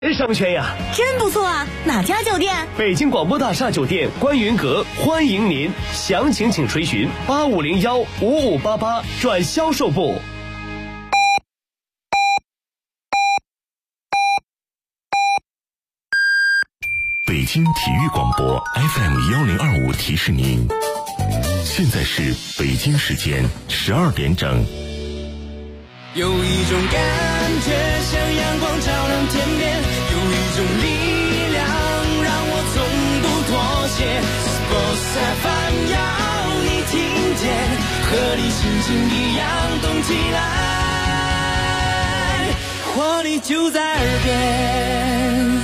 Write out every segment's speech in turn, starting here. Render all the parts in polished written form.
商圈呀， 真不错啊！哪家酒店？ 北京广播大厦酒店观云阁，欢迎您，详情请垂询85015588转销售部。 北京体育广播 FM1025提示您，现在是北京时间12点整。 有一种感觉像阳光照亮天边，有一种力量让我从不妥协。Sports FM 要你听见，和你心情一样动起来，活力就在耳边。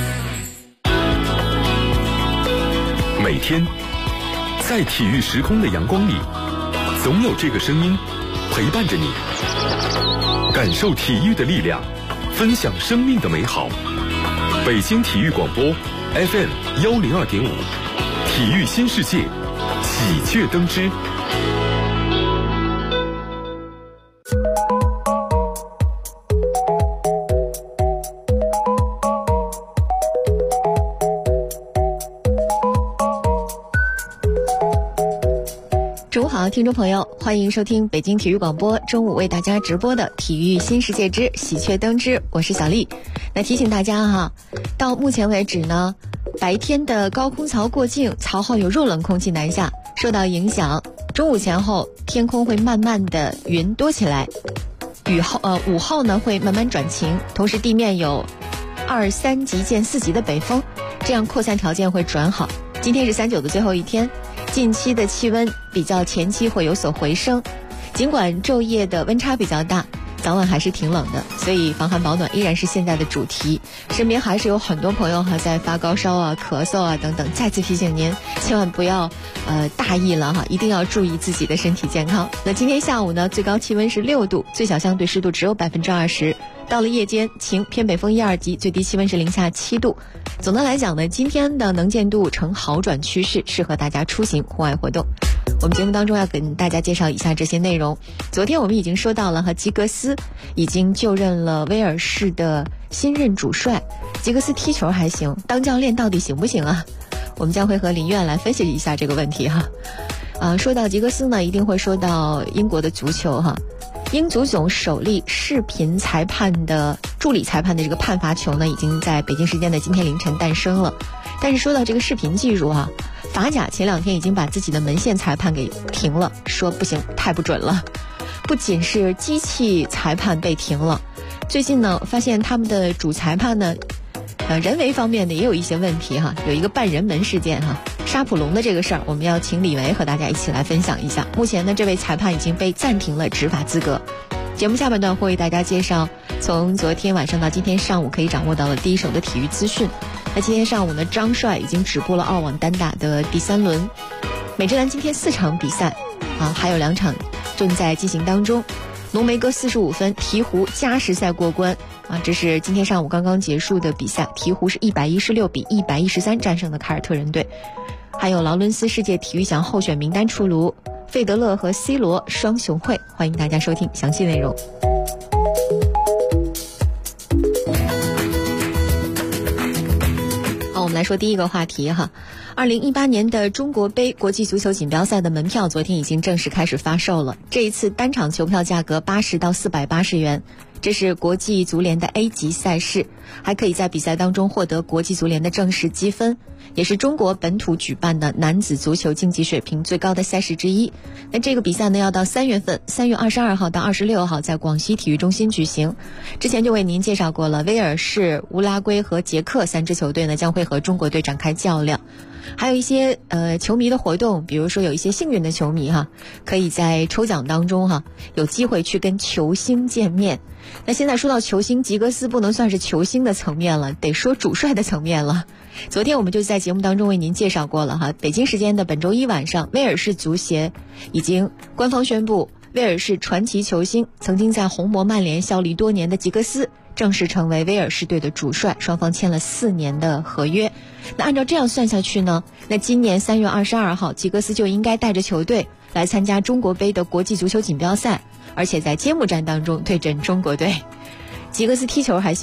每天在体育时空的阳光里，总有这个声音陪伴着你，感受体育的力量，分享生命的美好。北京体育广播 FM102.5，体育新世界，喜鹊登枝。 中午好，听众朋友，欢迎收听北京体育广播中午为大家直播的体育新世界之喜鹊登枝，我是小丽。那提醒大家哈，到目前为止呢，白天的高空槽过境，槽后有弱冷空气南下，受到影响，中午前后天空会慢慢的云多起来，午后呢会慢慢转晴，同时地面有2、3级见4级的北风，这样扩散条件会转好。今天是39的最后一天，近期的气温比较前期会有所回升，尽管昼夜的温差比较大，早晚还是挺冷的，所以防寒保暖依然是现在的主题。身边还是有很多朋友还在发高烧啊、咳嗽啊等等，再次提醒您千万不要大意了哈，一定要注意自己的身体健康。那今天下午呢，最高气温是6度，最小相对湿度只有20%。到了夜间晴，偏北风1、2级，最低气温是零下7度。总的来讲呢，今天的能见度呈好转趋势，适合大家出行户外活动。我们节目当中要跟大家介绍以下这些内容。昨天我们已经说到了，吉格斯已经就任了威尔士的新任主帅。吉格斯踢球还行，当教练到底行不行啊？我们将会和林苑来分析一下这个问题哈。说到吉格斯呢，一定会说到英国的足球哈。英足总首例视频裁判的助理裁判的这个判罚球呢，已经在北京时间的今天凌晨诞生了。但是说到这个视频技术啊，法甲前2天已经把自己的门线裁判给停了，说不行，太不准了。不仅是机器裁判被停了，最近呢发现他们的主裁判呢，人为方面的也有一些问题哈，有一个半人门事件哈。沙普隆的这个事儿，我们要请李维和大家一起来分享一下。目前呢，这位裁判已经被暂停了执法资格。节目下半段会为大家介绍从昨天晚上到今天上午可以掌握到的第一手的体育资讯。那今天上午呢，张帅已经止步了澳网单打的第3轮。美职篮今天4场比赛还有2场正在进行当中。浓眉哥45分鹈鹕加时赛过关这是今天上午刚刚结束的比赛，鹈鹕是116比113战胜了凯尔特人队。还有劳伦斯世界体育奖候选名单出炉，费德勒和 C 罗双雄会，欢迎大家收听详细内容。好，我们来说第一个话题哈。2018年的中国杯国际足球锦标赛的门票昨天已经正式开始发售了，这一次单场球票价格80到480元。这是国际足联的 A 级赛事，还可以在比赛当中获得国际足联的正式积分，也是中国本土举办的男子足球竞技水平最高的赛事之一。那这个比赛呢，要到3月份，3月22号到26号在广西体育中心举行。之前就为您介绍过了，威尔士、乌拉圭和捷克3支球队呢将会和中国队展开较量。还有一些球迷的活动，比如说有一些幸运的球迷可以在抽奖当中有机会去跟球星见面。那现在说到球星，吉格斯不能算是球星的层面了，得说主帅的层面了。昨天我们就在节目当中为您介绍过了北京时间的本周一晚上，威尔士足协已经官方宣布，威尔士传奇球星曾经在红魔曼联效力多年的吉格斯正式成为威尔士队的主帅，双方签了4年的合约。那按照这样算下去呢，那今年3月22号吉格斯就应该带着球队来参加中国杯的国际足球锦标赛，而且在揭幕战当中对阵中国队。吉格斯踢球还行，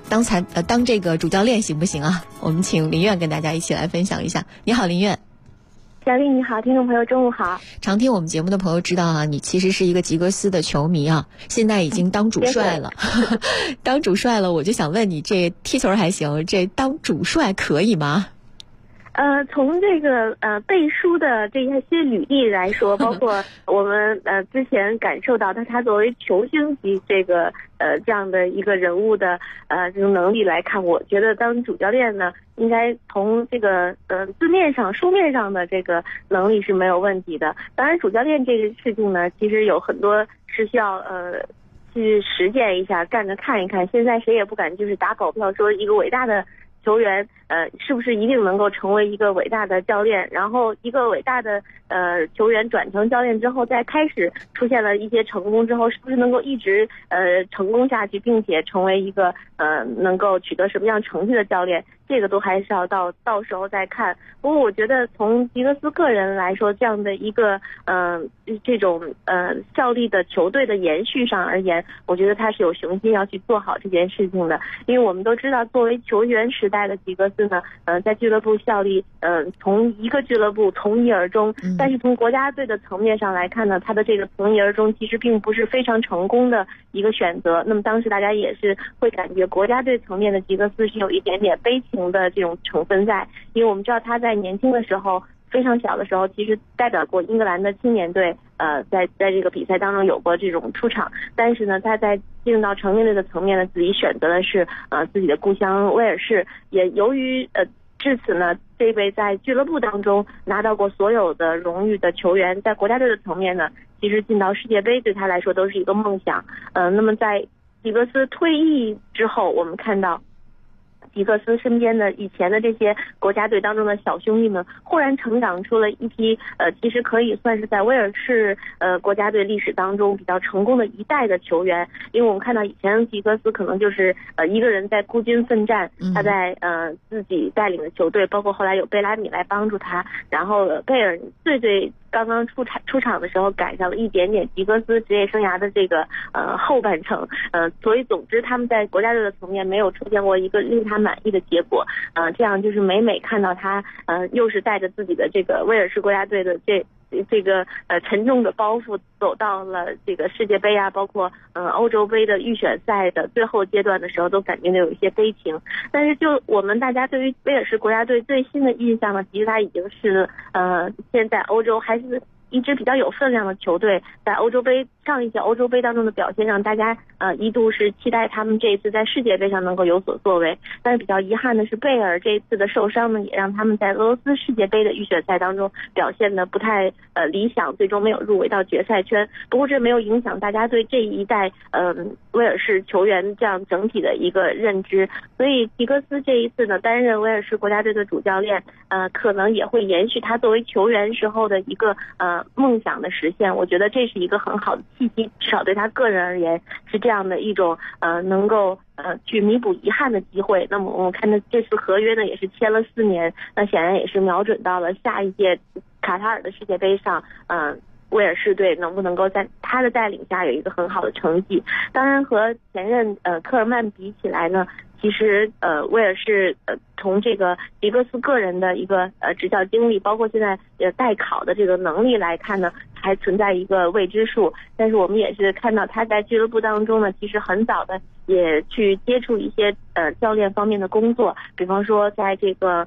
当这个主教练行不行啊？我们请林苑跟大家一起来分享一下。你好，林苑。 小丽你好，听众朋友中午好。 常听我们节目的朋友知道啊，你其实是一个吉格斯的球迷啊，现在已经当主帅了。当主帅了，我就想问你，这踢球还行，这当主帅可以吗？ 从这个背书的这些履历来说，包括我们之前感受到他作为球星级这个这样的一个人物的这种能力来看，我觉得当主教练呢，应该从这个字面上书面上的这个能力是没有问题的。当然，主教练这个事情呢，其实有很多是需要去实践一下，干着看一看。现在谁也不敢就是打保票说一个伟大的球员是不是一定能够成为一个伟大的教练，然后一个伟大的球员转成教练之后，再开始出现了一些成功之后，是不是能够一直成功下去，并且成为一个能够取得什么样成绩的教练，这个都还是要到时候再看。不过我觉得从吉格斯个人来说，这样的一个这种效力的球队的延续上而言，我觉得他是有雄心要去做好这件事情的。因为我们都知道，作为球员时代的吉格斯呢，在俱乐部效力从一个俱乐部从一而终，但是从国家队的层面上来看呢，他的这个从一而终其实并不是非常成功的一个选择。那么当时大家也是会感觉国家队层面的吉格斯是有一点点悲情的这种成分在，因为我们知道他在年轻的时候，非常小的时候，其实代表过英格兰的青年队，在这个比赛当中有过这种出场。但是呢，他在进入到成年队的层面呢，自己选择的是自己的故乡威尔士。也由于至此呢，这位在俱乐部当中拿到过所有的荣誉的球员，在国家队的层面呢，其实进到世界杯对他来说都是一个梦想。那么在吉格斯退役之后，我们看到吉格斯身边的以前的这些国家队当中的小兄弟们，忽然成长出了一批其实可以算是在威尔士国家队历史当中比较成功的一代的球员。因为我们看到以前吉格斯可能就是一个人在孤军奋战，他在自己带领的球队，包括后来有贝拉米来帮助他，然后贝尔最刚刚出场的时候赶上了一点点吉格斯职业生涯的这个后半程，所以总之他们在国家队的层面没有出现过一个令他满意的结果。这样就是每看到他又是带着自己的这个威尔士国家队的这个沉重的包袱走到了这个世界杯啊，包括欧洲杯的预选赛的最后阶段的时候，都感觉到有一些悲情。但是就我们大家对于威尔士国家队最新的印象呢，其实他已经是现在欧洲还是一支比较有分量的球队，在欧洲杯上一届欧洲杯当中的表现让大家一度是期待他们这一次在世界杯上能够有所作为。但是比较遗憾的是，贝尔这一次的受伤呢，也让他们在俄罗斯世界杯的预选赛当中表现的不太理想，最终没有入围到决赛圈。不过这没有影响大家对这一代威尔士球员这样整体的一个认知。所以吉格斯这一次呢，担任威尔士国家队的主教练，可能也会延续他作为球员时候的一个梦想的实现。我觉得这是一个很好的契机，至少对他个人而言是这样的一种能够去弥补遗憾的机会。那么我们看到这次合约呢也是签了4年，那显然也是瞄准到了下一届卡塔尔的世界杯上，威尔士队能不能够在他的带领下有一个很好的成绩。当然和前任科尔曼比起来呢，其实威尔士从这个吉格斯个人的一个执教经历，包括现在代考的这个能力来看呢，还存在一个未知数。但是我们也是看到他在俱乐部当中呢，其实很早的也去接触一些教练方面的工作，比方说在这个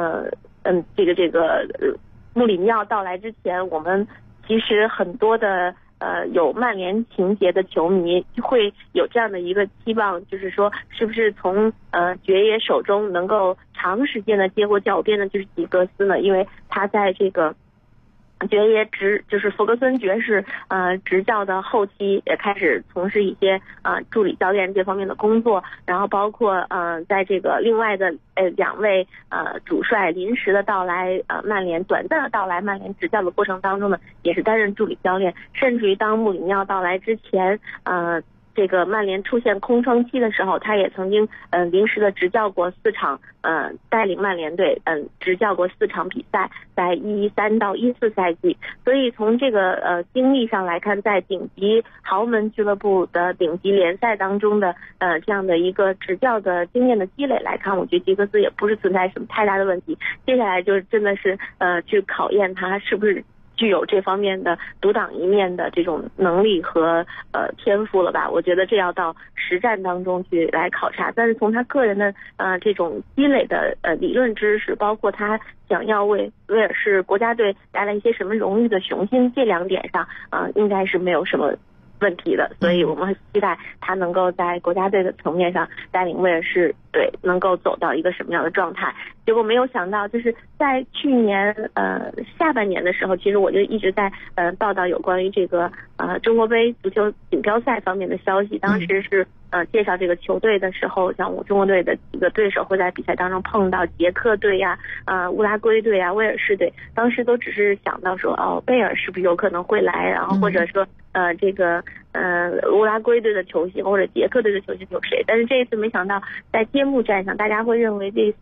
穆里尼奥到来之前，我们其实很多的有曼联情节的球迷会有这样的一个期望，就是说是不是从爵爷手中能够长时间的接过教鞭的就是吉格斯呢？因为他在这个爵爷就是弗格森爵士执教的后期也开始从事一些助理教练这方面的工作，然后包括在这个另外的2位主帅临时的到来，曼联短暂的到来曼联执教的过程当中呢，也是担任助理教练，甚至于当穆里尼奥到来之前这个曼联出现空窗期的时候，他也曾经临时的执教过4场，带领曼联队执教过4场比赛，在13到14赛季。所以从这个经历上来看，在顶级豪门俱乐部的顶级联赛当中的这样的一个执教的经验的积累来看，我觉得吉格斯也不是存在什么太大的问题。接下来就真的是去考验他是不是具有这方面的独当一面的这种能力和天赋了吧。我觉得这要到实战当中去来考察。但是从他个人的这种积累的理论知识，包括他想要为威尔士国家队带来一些什么荣誉的雄心，这2点上应该是没有什么问题的。所以我们很期待他能够在国家队的层面上带领威尔士队能够走到一个什么样的状态。结果没有想到，就是在去年下半年的时候，其实我就一直在报道有关于这个中国杯足球锦标赛方面的消息。当时是介绍这个球队的时候，像我中国队的几个对手会在比赛当中碰到捷克队呀、乌拉圭队呀、威尔士队。当时都只是想到说，贝尔是不是有可能会来，然后或者说这个乌拉圭队的球星或者捷克队的球星有谁。但是这一次没想到在揭幕战上，大家会认为这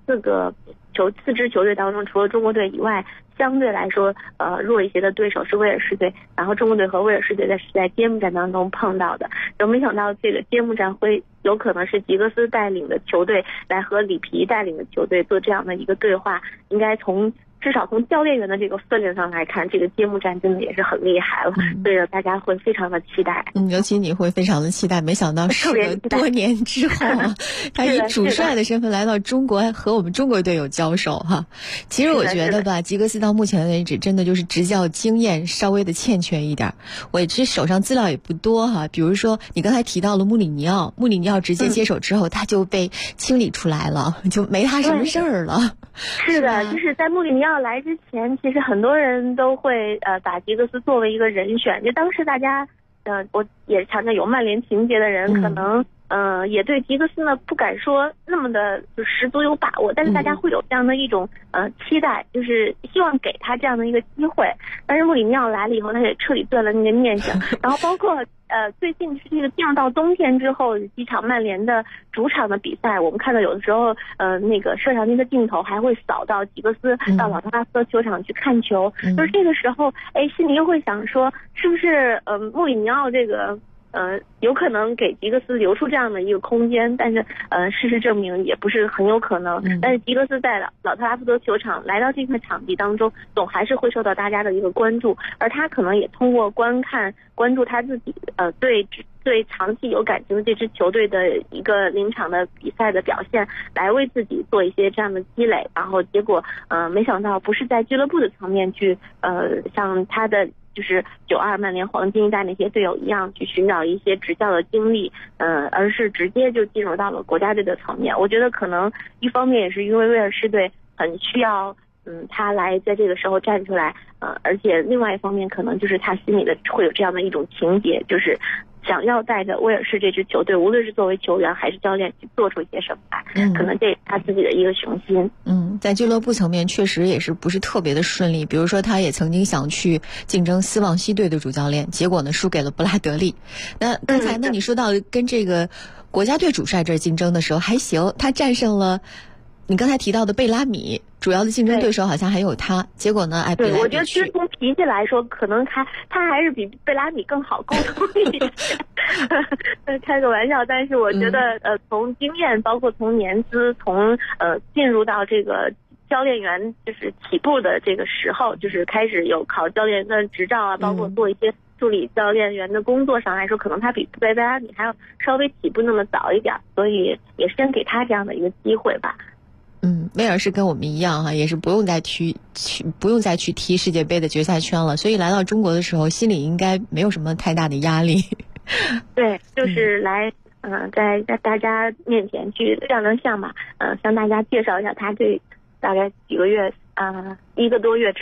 4支球队当中，除了中国队以外，相对来说弱一些的对手是威尔士队，然后中国队和威尔士队在揭幕战当中碰到的。然后没想到这个揭幕战会有可能是吉格斯带领的球队来和里皮带领的球队做这样的一个对话。应该至少从教练员的这个分量上来看，这个揭幕战真的也是很厉害了，所以大家会非常的期待。 尤其你会非常的期待，没想到时隔多年之后他以主帅的身份来到中国，和我们中国队友交手哈。其实我觉得吧，吉格斯到目前为止真的就是执教经验稍微的欠缺一点。我其实手上资料也不多哈，比如说你刚才提到了穆里尼奥直接接手之后，他就被清理出来了，就没他什么事儿了。 是的，就是在穆里尼奥来之前，其实很多人都会把吉格斯作为一个人选。就当时大家我也强调有曼联情节的人可能也对吉格斯呢不敢说那么的就十足有把握，但是大家会有这样的一种期待，就是希望给他这样的一个机会。但是穆里尼奥来了以后，他也彻底断了那个念想。然后包括最近是这个进入到冬天之后，几场曼联的主场的比赛，我们看到有的时候那个摄像机的镜头还会扫到吉格斯到老特拉福德球场去看球，就是这个时候心里又会想说，是不是穆里尼奥这个有可能给吉格斯留出这样的一个空间，但是事实证明也不是很有可能。但是吉格斯在老特拉福德球场来到这块场地当中，总还是会受到大家的一个关注，而他可能也通过关注他自己对长期有感情的这支球队的一个临场的比赛的表现，来为自己做一些这样的积累。然后结果没想到不是在俱乐部的层面去像他的就是92曼联黄金一代那些队友一样去寻找一些执教的经历，而是直接就进入到了国家队的层面。我觉得可能一方面也是因为威尔士队很需要他来在这个时候站出来，而且另外一方面可能就是他心里的会有这样的一种情节，就是想要带着威尔士这支球队，无论是作为球员还是教练，去做出一些什么来，可能这是他自己的一个雄心。 在俱乐部层面确实也是不是特别的顺利，比如说他也曾经想去竞争斯旺西队的主教练，结果呢输给了布拉德利。那刚才呢你说到跟这个国家队主帅这竞争的时候还行，他战胜了你刚才提到的贝拉米，主要的竞争对手好像还有他，结果呢对，我觉得其实从脾气来说，可能他还是比贝拉米更好沟通一些。开个玩笑，但是我觉得从经验，包括从年资，从进入到这个教练员就是起步的这个时候，就是开始有考教练员的执照啊，包括做一些助理教练员的工作上来说，可能他比贝拉米还要稍微起步那么早一点，所以也先给他这样的一个机会吧。 威尔士跟我们一样哈，也是不用再去踢世界杯的决赛圈了，所以来到中国的时候，心里应该没有什么太大的压力。 对，就是来在大家面前去亮亮相嘛，向大家介绍一下他这大概几个月1个多月之后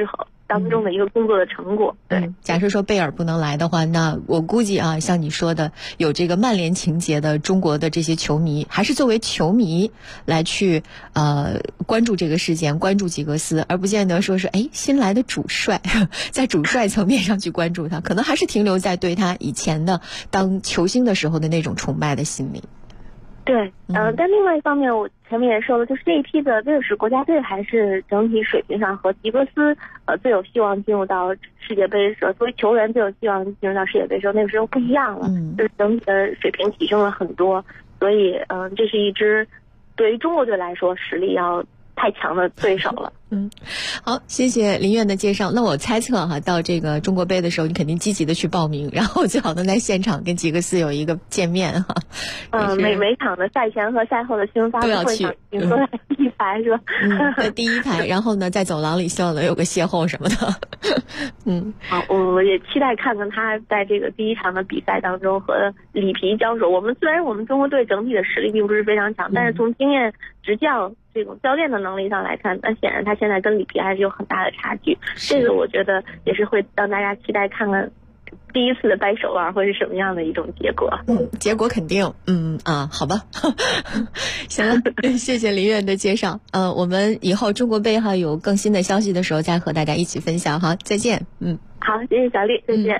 当中的一个工作的成果。对， 假设说贝尔不能来的话，那我估计啊，像你说的有这个曼联情节的中国的这些球迷，还是作为球迷来去关注这个事件，关注吉格斯，而不见得说是新来的主帅，在主帅层面上去关注他，可能还是停留在对他以前的当球星的时候的那种崇拜的心理。 对，但另外一方面，我前面也说了，就是这一批的威尔士国家队还是整体水平上和吉格斯最有希望进入到世界杯的时候，作为球员最有希望进入到世界杯的时候，那个时候不一样了，就是整体的水平提升了很多，所以这是一支对于中国队来说实力要太强的对手了。 好，谢谢林苑的介绍。那我猜测哈，到这个中国杯的时候，你肯定积极的去报名，然后最好能在现场跟吉格斯有一个见面哈。 每场的赛前和赛后的新闻发布会上，你都在第一排是吧？ 在第一排，然后呢，在走廊里希望能有个邂逅什么的。 好，我也期待看看他在这个第一场的比赛当中和里皮交手。虽然我们中国队整体的实力并不是非常强，但是从经验、执教这种教练的能力上来看，那显然他现在跟里皮还是有很大的差距。这个我觉得也是会让大家期待看看第一次的掰手腕会是什么样的一种结果。 结果肯定好吧。行了，谢谢林苑的介绍。我们以后中国杯哈有更新的消息的时候再和大家一起分享哈。再见。 好，谢谢小丽，再见。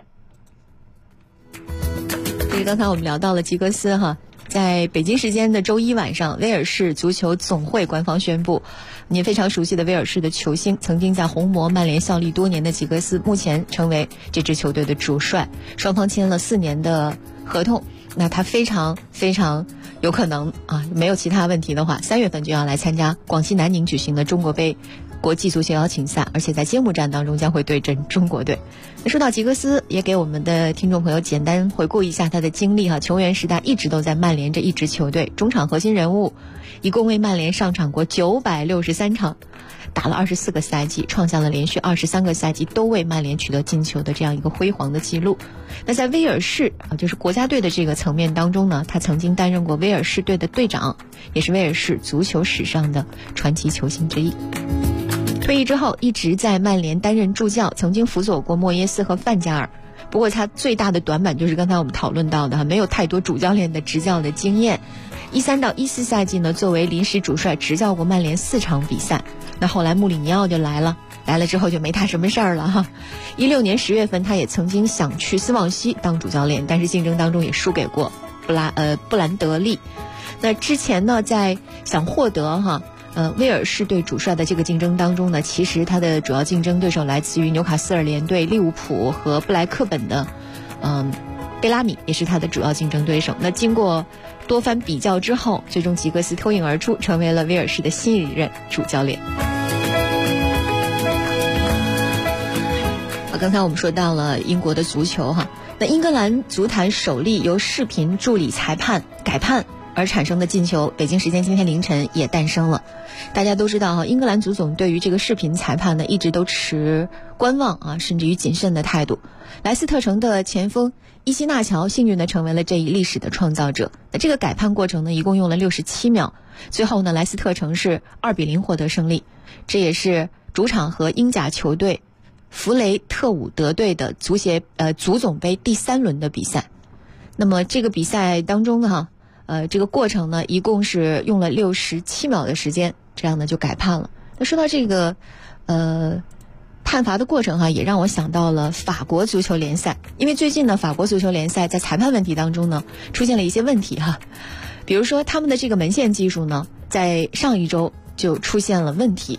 这是刚才我们聊到了吉格斯哈。在北京时间的周一晚上，威尔士足球总会官方宣布，您非常熟悉的威尔士的球星，曾经在红魔曼联效力多年的吉格斯，目前成为这支球队的主帅，双方签了4年的合同。那他非常非常有可能没有其他问题的话，3月份就要来参加广西南宁举行的中国杯国际足协邀请赛，而且在揭幕战当中将会对阵中国队。那说到吉格斯，也给我们的听众朋友简单回顾一下他的经历哈。球员时代一直都在曼联这一支球队，中场核心人物，一共为曼联上场过963场，打了24个赛季，创下了连续23个赛季都为曼联取得进球的这样一个辉煌的记录。那在威尔士就是国家队的这个层面当中呢，他曾经担任过威尔士队的队长，也是威尔士足球史上的传奇球星之一。退役之后一直在曼联担任助教，曾经辅佐过莫耶斯和范加尔。不过他最大的短板就是刚才我们讨论到的，没有太多主教练的执教的经验。13到14赛季呢，作为临时主帅执教过曼联4场比赛。那后来穆里尼奥就来了之后就没他什么事儿了哈。16年10月份他也曾经想去斯旺西当主教练，但是竞争当中也输给过布兰德利。那之前呢，在想获得威尔士队主帅的这个竞争当中呢，其实他的主要竞争对手来自于纽卡斯尔联队、利物浦和布莱克本的贝拉米，也是他的主要竞争对手。那经过多番比较之后，最终吉格斯脱颖而出，成为了威尔士的新一任主教练。刚才我们说到了英国的足球哈，那英格兰足坛首例由视频助理裁判改判而产生的进球，北京时间今天凌晨也诞生了。大家都知道英格兰足总对于这个视频裁判呢，一直都持观望甚至于谨慎的态度。莱斯特城的前锋伊西纳乔幸运地成为了这一历史的创造者。那这个改判过程呢，一共用了67秒，最后呢，莱斯特城是2-0获得胜利。这也是主场和英甲球队弗雷特伍德队的足总杯第3轮的比赛。那么这个比赛当中呢这个过程呢，一共是用了67秒的时间，这样呢就改判了。那说到这个判罚的过程也让我想到了法国足球联赛。因为最近呢，法国足球联赛在裁判问题当中呢出现了一些问题比如说他们的这个门线技术呢，在上一周就出现了问题。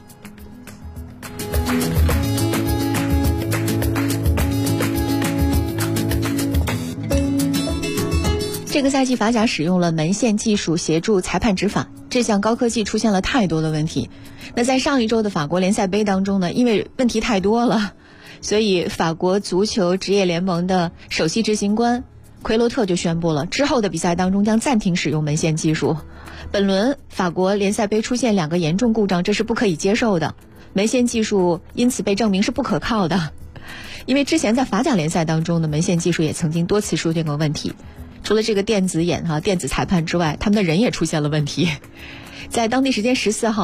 这个赛季法甲使用了门线技术协助裁判执法，这项高科技出现了太多的问题。那在上一周的法国联赛杯当中呢，因为问题太多了，所以法国足球职业联盟的首席执行官奎罗特就宣布了，之后的比赛当中将暂停使用门线技术。本轮法国联赛杯出现2个严重故障，这是不可以接受的，门线技术因此被证明是不可靠的。因为之前在法甲联赛当中的门线技术也曾经多次出现过问题。除了这个电子眼电子裁判之外，他们的人也出现了问题。在当地时间14号，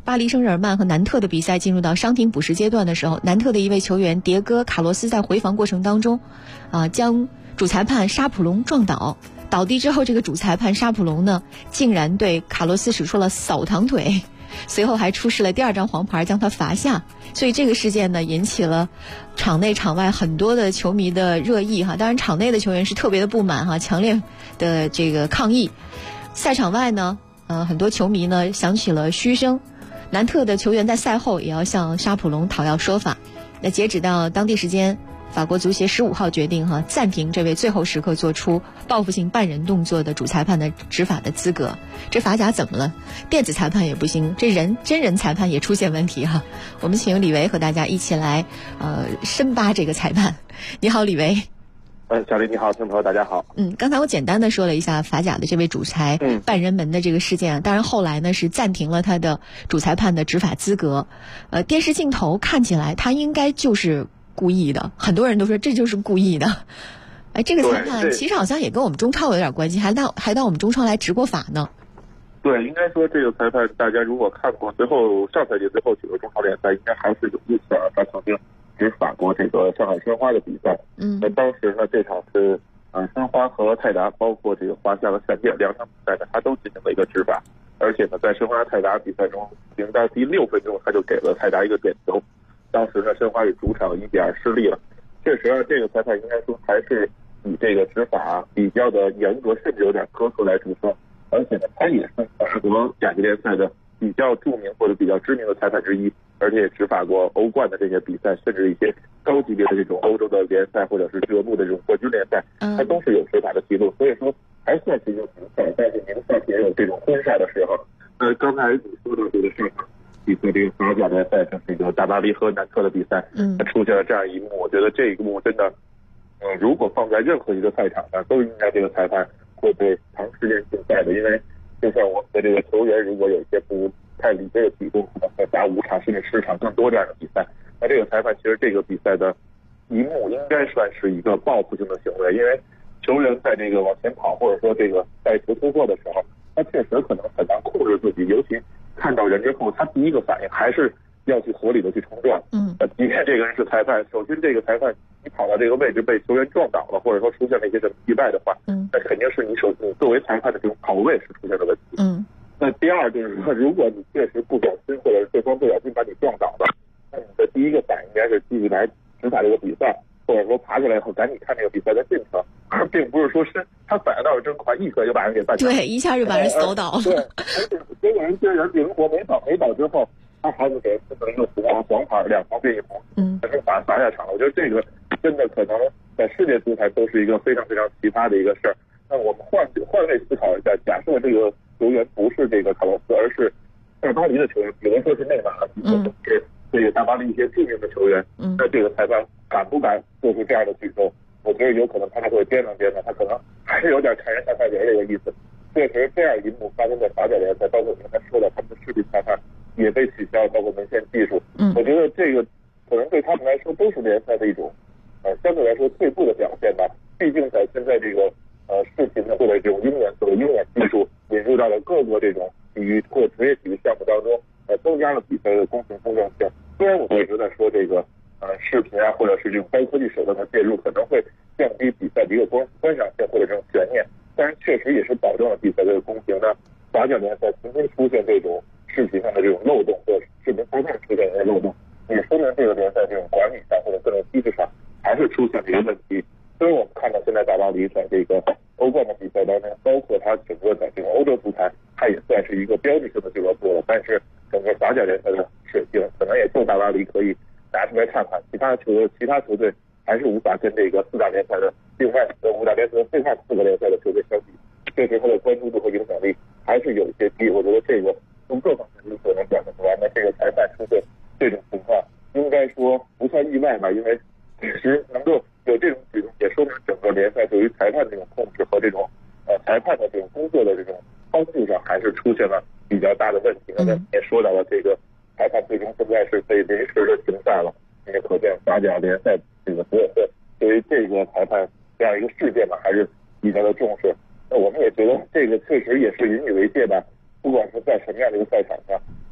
巴黎圣日耳曼和南特的比赛进入到伤停补时阶段的时候，南特的一位球员迭戈·卡洛斯在回防过程当中，将主裁判沙普隆撞倒地之后，这个主裁判沙普隆呢，竟然对卡洛斯使出了扫堂腿，随后还出示了第2张黄牌将他罚下。所以这个事件呢，引起了场内场外很多的球迷的热议哈。当然场内的球员是特别的不满哈，强烈的这个抗议。赛场外呢，很多球迷呢响起了嘘声。南特的球员在赛后也要向沙普隆讨要说法。那截止到当地时间法国足协15号决定暂停这位最后时刻做出报复性绊人动作的主裁判的执法的资格。这法甲怎么了？电子裁判也不行，这真人裁判也出现问题哈。我们请李维和大家一起来深扒这个裁判。你好，李维。 小丽你好，听众朋友大家好。 刚才我简单的说了一下法甲的这位主裁绊人门的这个事件，当然后来呢是暂停了他的主裁判的执法资格。电视镜头看起来他应该就是故意的，很多人都说这就是故意的。这个裁判其实好像也跟我们中超有点关系，还到我们中超来执过法呢。 对，应该说这个裁判大家如果看过上赛季最后几个中超联赛，应该还是有印象，他曾经执法过这个上海申花的比赛。那当时呢，这场是申花和泰达，包括这个华夏和闪电2场比赛呢，他都进行了一个执法。而且呢，在申花泰达比赛中，赢到第6分钟，他就给了泰达一个点球。当时呢，申花是主场1-2失利了。确实这个裁判应该说还是以这个执法比较的严格，甚至有点苛刻来著称。而且呢，他也是法国甲级联赛的比较著名或者比较知名的裁判之一，而且也执法过欧冠的这些比赛，甚至一些高级别的这种欧洲的联赛或者是俱乐部的这种冠军联赛，他都是有执法的记录。所以说还算是一个名赛，但是名赛也有这种昏煞的时候。刚才你说到这个上场比赛，这个法甲联赛就是这个大巴黎和南特的比赛，它出现了这样一幕。我觉得这一幕真的，如果放在任何一个赛场上，都应该这个裁判会被长时间禁赛的。因为就像我们的这个球员，如果有一些不太理智的举动，可能会打5场甚至10场更多这样的比赛。那这个裁判其实这个比赛的一幕应该算是一个报复性的行为，因为球员在这个往前跑或者说这个带球突破的时候，他确实可能很难控制自己，尤其看到人之后，他第一个反应还是要去合理的去冲撞。即便这个人是裁判，首先这个裁判你跑到这个位置被球员撞倒了，或者说出现了一些什么意外的话，那肯定是你作为裁判的这种跑位是出现了问题。那第二就是说，如果你确实不小心或者是对方不小心把你撞倒了，那你的第一个反应应该是继续来执法这个比赛，或者说爬起来以后赶紧看这个比赛的进程，而并不是说他反应倒是真快，一脚就把人给绊倒。 对，一下就把人扫倒了。 对，而且这个人虽然灵活没倒之后，他还是给分成一个黄牌，2方变1红，但是罚下场了。我觉得这个真的可能在世界足坛都是一个非常非常奇葩的一个事儿。那我们换位思考一下，假设这个球员不是这个卡洛斯，而是大巴黎的球员，比如说是内马尔，是这个大巴黎一些著名的球员，那这个裁判敢不敢做出这样的举动？我觉得有可能他还会掂量掂量，他可能还是有点看人下菜碟这个意思。确实这样一幕发生在法甲联赛，包括刚才说的他们的视频裁判也被取消，包括门线技术。我觉得这个可能对他们来说都是联赛的一种相对来说退步的表现吧。毕竟在现在这个视频的或者这种鹰眼技术引入到了各个这种体育或者职业体育项目当中，增加了比赛的公平公正性。虽然我们一直在说这个视频啊或者是这种高科技手段的介入可能会降低比赛的一个观赏性或者这种悬念，但是确实也是保证了比赛的公平的。法甲联赛曾经出现这种视频上的这种漏洞，或者视频裁判出现的漏洞，也说明这个联赛这种管理上或者各种机制上还是出现了一个问题。所以我们看到现在大巴黎在这个欧冠的比赛当中，包括它整个在这个欧洲足坛，它也算是一个标志性的俱乐部了。但是整个法甲联赛的水平，可能也就大巴黎可以拿出来看看，其他球队还是无法跟这个4大联赛的5大联赛的另外4个联赛的球队相比。这时候的关注度和影响力还是有一些低。我觉得这个从各方面都能表现出来。那这个裁判出现这种情况，应该说不算意外吧，因为确实能够有这种举动，也说明整个联赛对于裁判这种控制和这种裁判的这种工作的这种帮助上，还是出现了比较大的问题。那也说到了这个裁判最终现在是被临时的停赛了，也可见法甲联赛这个足协会对于这个裁判这样一个事件嘛，还是比较的重视。那我们也觉得这个确实也是引以为戒吧。不管是在什么样的一个赛场上，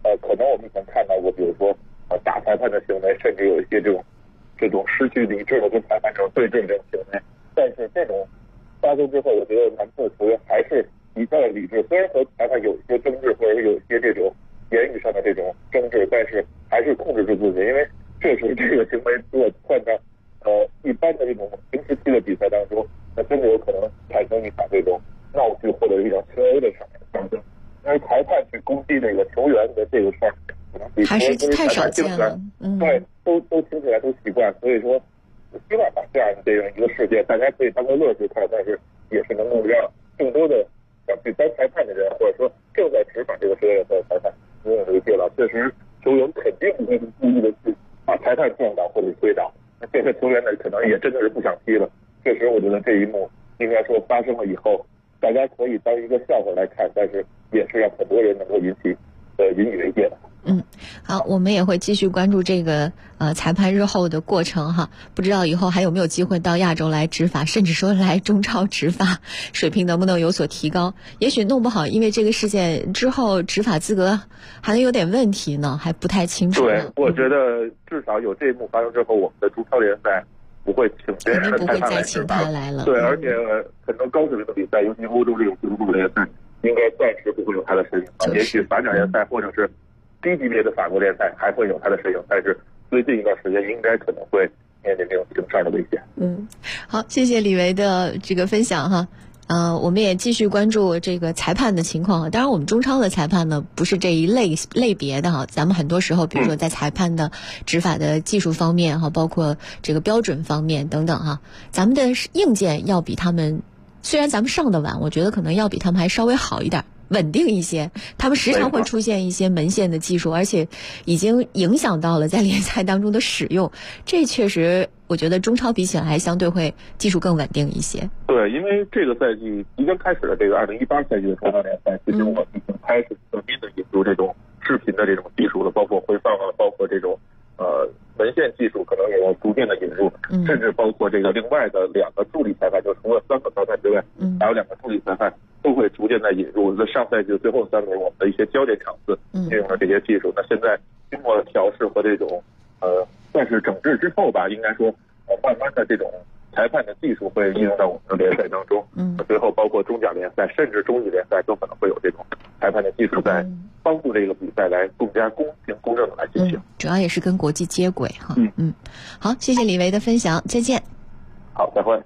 可能我们以前看到过，比如说打裁判的行为，甚至有一些这种失去理智的跟裁判这种对峙这种行为。但是这种发生之后，我觉得南普的球员还是比较理智，虽然和裁判有一些争执，或者有一些这种言语上的这种争执，但是还是控制住自己，因为确实这个行为如果换到一般的这种平时期的比赛当中，那真的有可能产生一场这种闹剧或者一种轻微的场面发生。因为裁判去攻击这个球员的这个事儿，可能比还是太少见了。 对，都听起来都习惯，所以说希望把这样一个事件，大家可以当个乐趣看，但是也是能够让更多的想去当裁判的人，或者说正在执法这个职业的裁判引以为戒了。确实，球员肯定不会故意的去把裁判撞倒或者推倒。那这个球员呢，可能也真的是不想踢了。确实，我觉得这一幕应该说发生了以后，大家可以当一个笑话来看，但是也是让很多人能够引以为戒的。 好，我们也会继续关注这个裁判日后的过程哈。不知道以后还有没有机会到亚洲来执法，甚至说来中超执法，水平能不能有所提高？也许弄不好，因为这个事件之后执法资格还能有点问题呢，还不太清楚。 对，我觉得至少有这一幕发生之后，我们的中超联赛不会请别人的裁判来执法了。对，而且很多高水平的比赛，尤其欧洲这种俱乐部联赛，应该暂时不会有他的身影。也许法甲联赛或者是低级别的法国联赛还会有他的身影，但是最近一段时间应该可能会面临这种刑事的危险。 好，谢谢李维的这个分享哈。我们也继续关注这个裁判的情况。当然，我们中超的裁判呢，不是这一类别的哈。咱们很多时候，比如说在裁判的执法的技术方面哈，包括这个标准方面等等哈，咱们的硬件要比他们，虽然咱们上的晚，我觉得可能要比他们还稍微好一点。稳定一些，他们时常会出现一些门线的技术，而且已经影响到了在联赛当中的使用。这确实，我觉得中超比起来还相对会技术更稳定一些。 对，因为这个赛季即将开始的这个2018赛季的中超联赛，其实我们已经开始全面的引入这种视频的这种技术了，包括回放啊，包括这种门线技术可能也要逐渐的引入，甚至包括这个另外的2个助理裁判，就除了3个裁判之外，还有2个助理裁判都会逐渐的引入。在上赛季的最后3轮，我们的一些焦点场次运用了这些技术。那现在经过了调试和这种算是整治之后吧，应该说慢慢的这种裁判的技术会应用到我们的联赛当中。最后包括中甲联赛甚至中乙联赛都可能会有这种裁判的技术在帮助这个比赛来更加公平公正的来进行。 主要也是跟国际接轨哈。好，谢谢李维的分享，再见。 好，再会。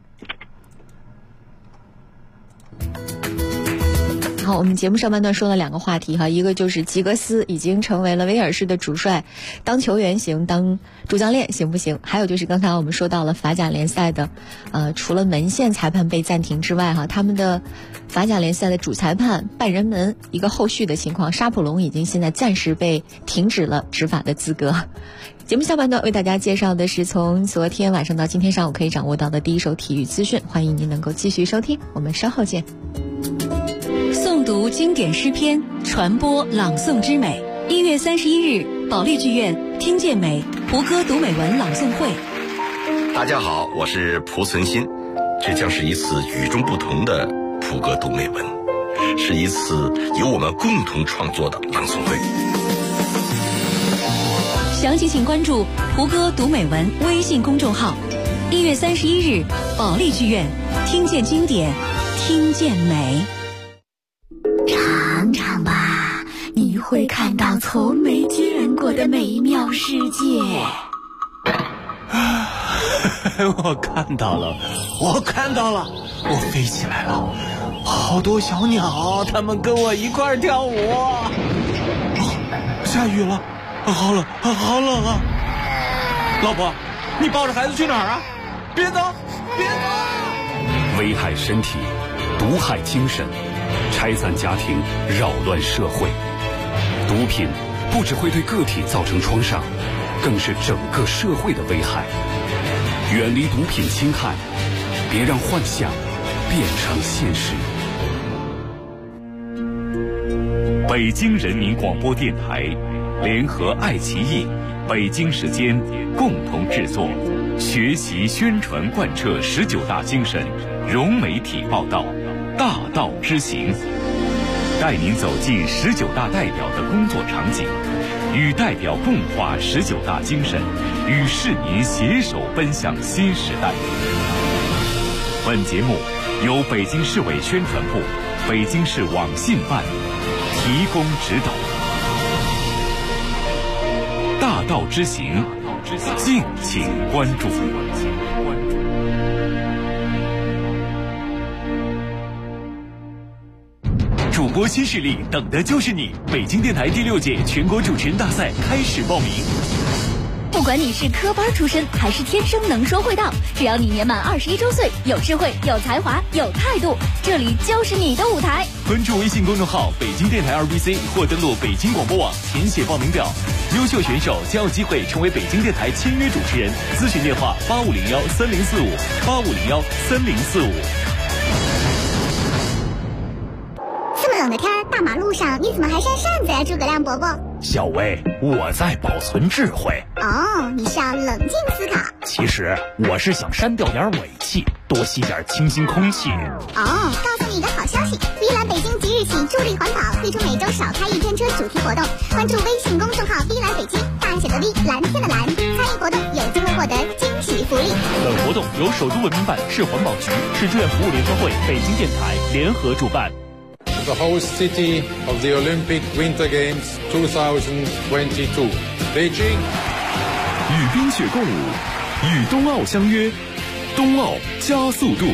好，我们节目上半段说了2个话题哈，一个就是吉格斯已经成为了威尔士的主帅，当球员行，当主教练行不行？还有就是刚才我们说到了法甲联赛的，除了门线裁判被暂停之外哈，他们的法甲联赛的主裁判半人门一个后续的情况，沙普隆已经现在暂时被停止了执法的资格。节目下半段为大家介绍的是从昨天晚上到今天上午可以掌握到的第一手体育资讯，欢迎您能够继续收听，我们稍后见。 诵读经典诗篇，传播朗诵之美。1月31日，保利剧院听见美胡歌读美文朗诵会。 大家好，我是蒲存昕，这将是一次与众不同的胡歌读美文，是一次由我们共同创作的朗诵会。 详情请关注胡歌读美文微信公众号。1月31日，保利剧院听见经典，听见美。 尝尝吧，你会看到从没见过的美妙世界。 我看到了，我飞起来了，好多小鸟，它们跟我一块跳舞。下雨了，好冷啊！老婆，你抱着孩子去哪儿啊？别走！ 危害身体，毒害精神，拆散家庭，扰乱社会。毒品不只会对个体造成创伤，更是整个社会的危害。远离毒品侵害，别让幻想变成现实。北京人民广播电台联合爱奇艺、北京时间共同制作，学习宣传贯彻19大精神，融媒体报道，大道之行。 带您走进19大代表的工作场景，与代表共话19大精神，与市民携手奔向新时代。本节目由北京市委宣传部、北京市网信办提供指导。大道之行，敬请关注。主播新势力，等的就是你！北京电台第6届全国主持人大赛开始报名。 不管你是科班出身还是天生能说会道，只要你年满21周岁，有智慧、有才华、有态度，这里就是你的舞台。 关注微信公众号北京电台2BC 或登录北京广播网填写报名表，优秀选手将有机会成为北京电台签约主持人。咨询电话85013045，85013045。 这么冷的天，大马路上你怎么还扇扇子呀，诸葛亮伯伯？ 小薇，我在保存智慧。 哦，你是要冷静思考。 其实我是想删掉点尾气，多吸点清新空气。 哦，告诉你一个好消息，碧蓝北京即日起助力环保，推出每周少开一天车主题活动。关注微信公众号碧蓝北京，大写的 V， 蓝天的蓝，参与活动有机会获得惊喜福利。 本活动由首都文明办、市环保局、市志愿服务联合会、北京电台联合主办。 The host city of the Olympic Winter Games 2022, Beijing. 与冰雪共舞，与冬奥相约，冬奥加速度。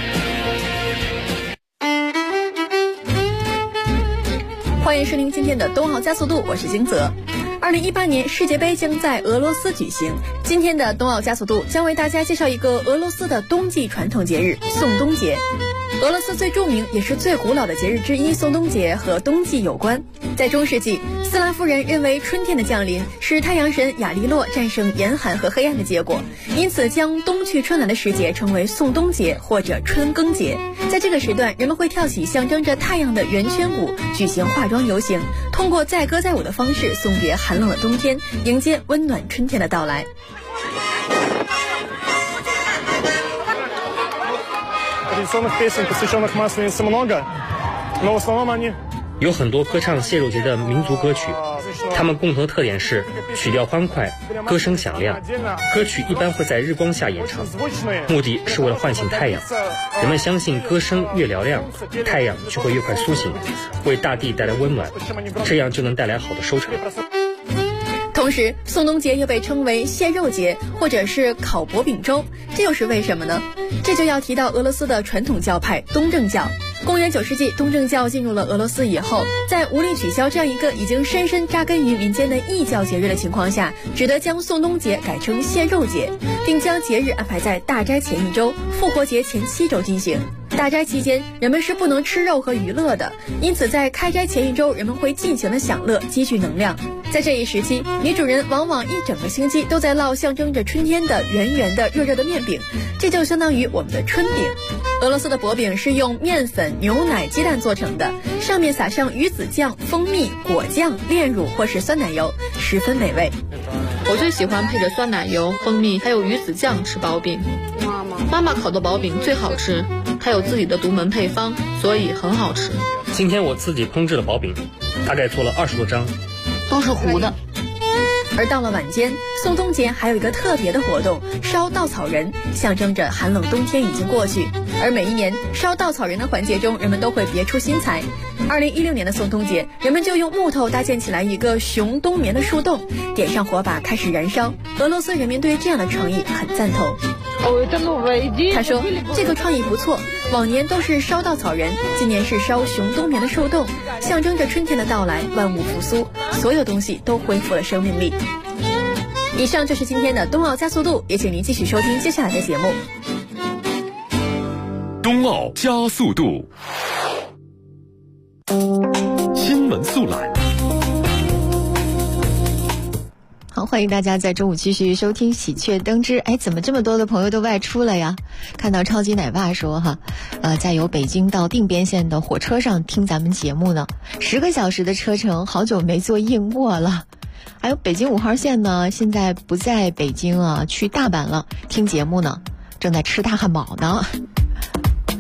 欢迎收听今天的冬奥加速度，我是金泽。2018年世界杯将在俄罗斯举行，今天的冬奥加速度将为大家介绍一个俄罗斯的冬季传统节日——宋冬节。俄罗斯最著名也是最古老的节日之一宋冬节和冬季有关。在中世纪，斯拉夫人认为春天的降临是太阳神亚利洛战胜严寒和黑暗的结果，因此将冬去春来的时节称为宋冬节或者春耕节。在这个时段，人们会跳起象征着太阳的圆圈舞，举行化妆游行，通过载歌载舞的方式送别寒冷的冬天，迎接温暖春天的到来。 有很多歌唱蟹肉节的民族歌曲，它们共同的特点是曲调欢快，歌声响亮。歌曲一般会在日光下演唱，目的是为了唤醒太阳。人们相信歌声越嘹亮，太阳就会越快苏醒，为大地带来温暖，这样就能带来好的收成。 同时，宋冬节又被称为蟹肉节或者是烤薄饼粥，这又是为什么呢？这就要提到俄罗斯的传统教派东正教。公元9世纪，东正教进入了俄罗斯以后，在无力取消这样一个已经深深扎根于民间的异教节日的情况下，只得将宋冬节改成蟹肉节，并将节日安排在大斋前1周、复活节前7周进行。大斋期间，人们是不能吃肉和娱乐的，因此在开斋前1周，人们会尽情的享乐，积聚能量。在这一时期，女主人往往一整个星期都在烙象征着春天的圆圆的热热的面饼，这就相当于我们的春饼。俄罗斯的薄饼是用面粉、牛奶、鸡蛋做成的，上面撒上鱼子酱、蜂蜜、果酱、炼乳或是酸奶油，十分美味。 我最喜欢配着酸奶油、蜂蜜还有鱼子酱吃薄饼。妈妈烤的薄饼最好吃，她有自己的独门配方，所以很好吃。 今天我自己烹制了薄饼，大概做了20多张， 都是糊的。 而到了晚间，宋冬节还有一个特别的活动，烧稻草人，象征着寒冷冬天已经过去。而每一年烧稻草人的环节中，人们都会别出心裁。2016年的宋冬节，人们就用木头搭建起来一个熊冬眠的树洞，点上火把开始燃烧。俄罗斯人民对这样的创意很赞同。他说这个创意不错，往年都是烧稻草人，今年是烧熊冬眠的树洞，象征着春天的到来，万物复苏，所有东西都恢复了生命力。以上就是今天的冬奥加速度，也请您继续收听接下来的节目。 冬奥加速度，新闻速览。 好，欢迎大家在中午继续收听喜鹊登之。怎么这么多的朋友都外出了呀？看到超级奶爸说在由北京到定边线的火车上听咱们节目呢，10个小时的车程，好久没坐硬卧了。还有北京5号线呢，现在不在北京啊，去大阪了，听节目呢，正在吃大汉堡呢。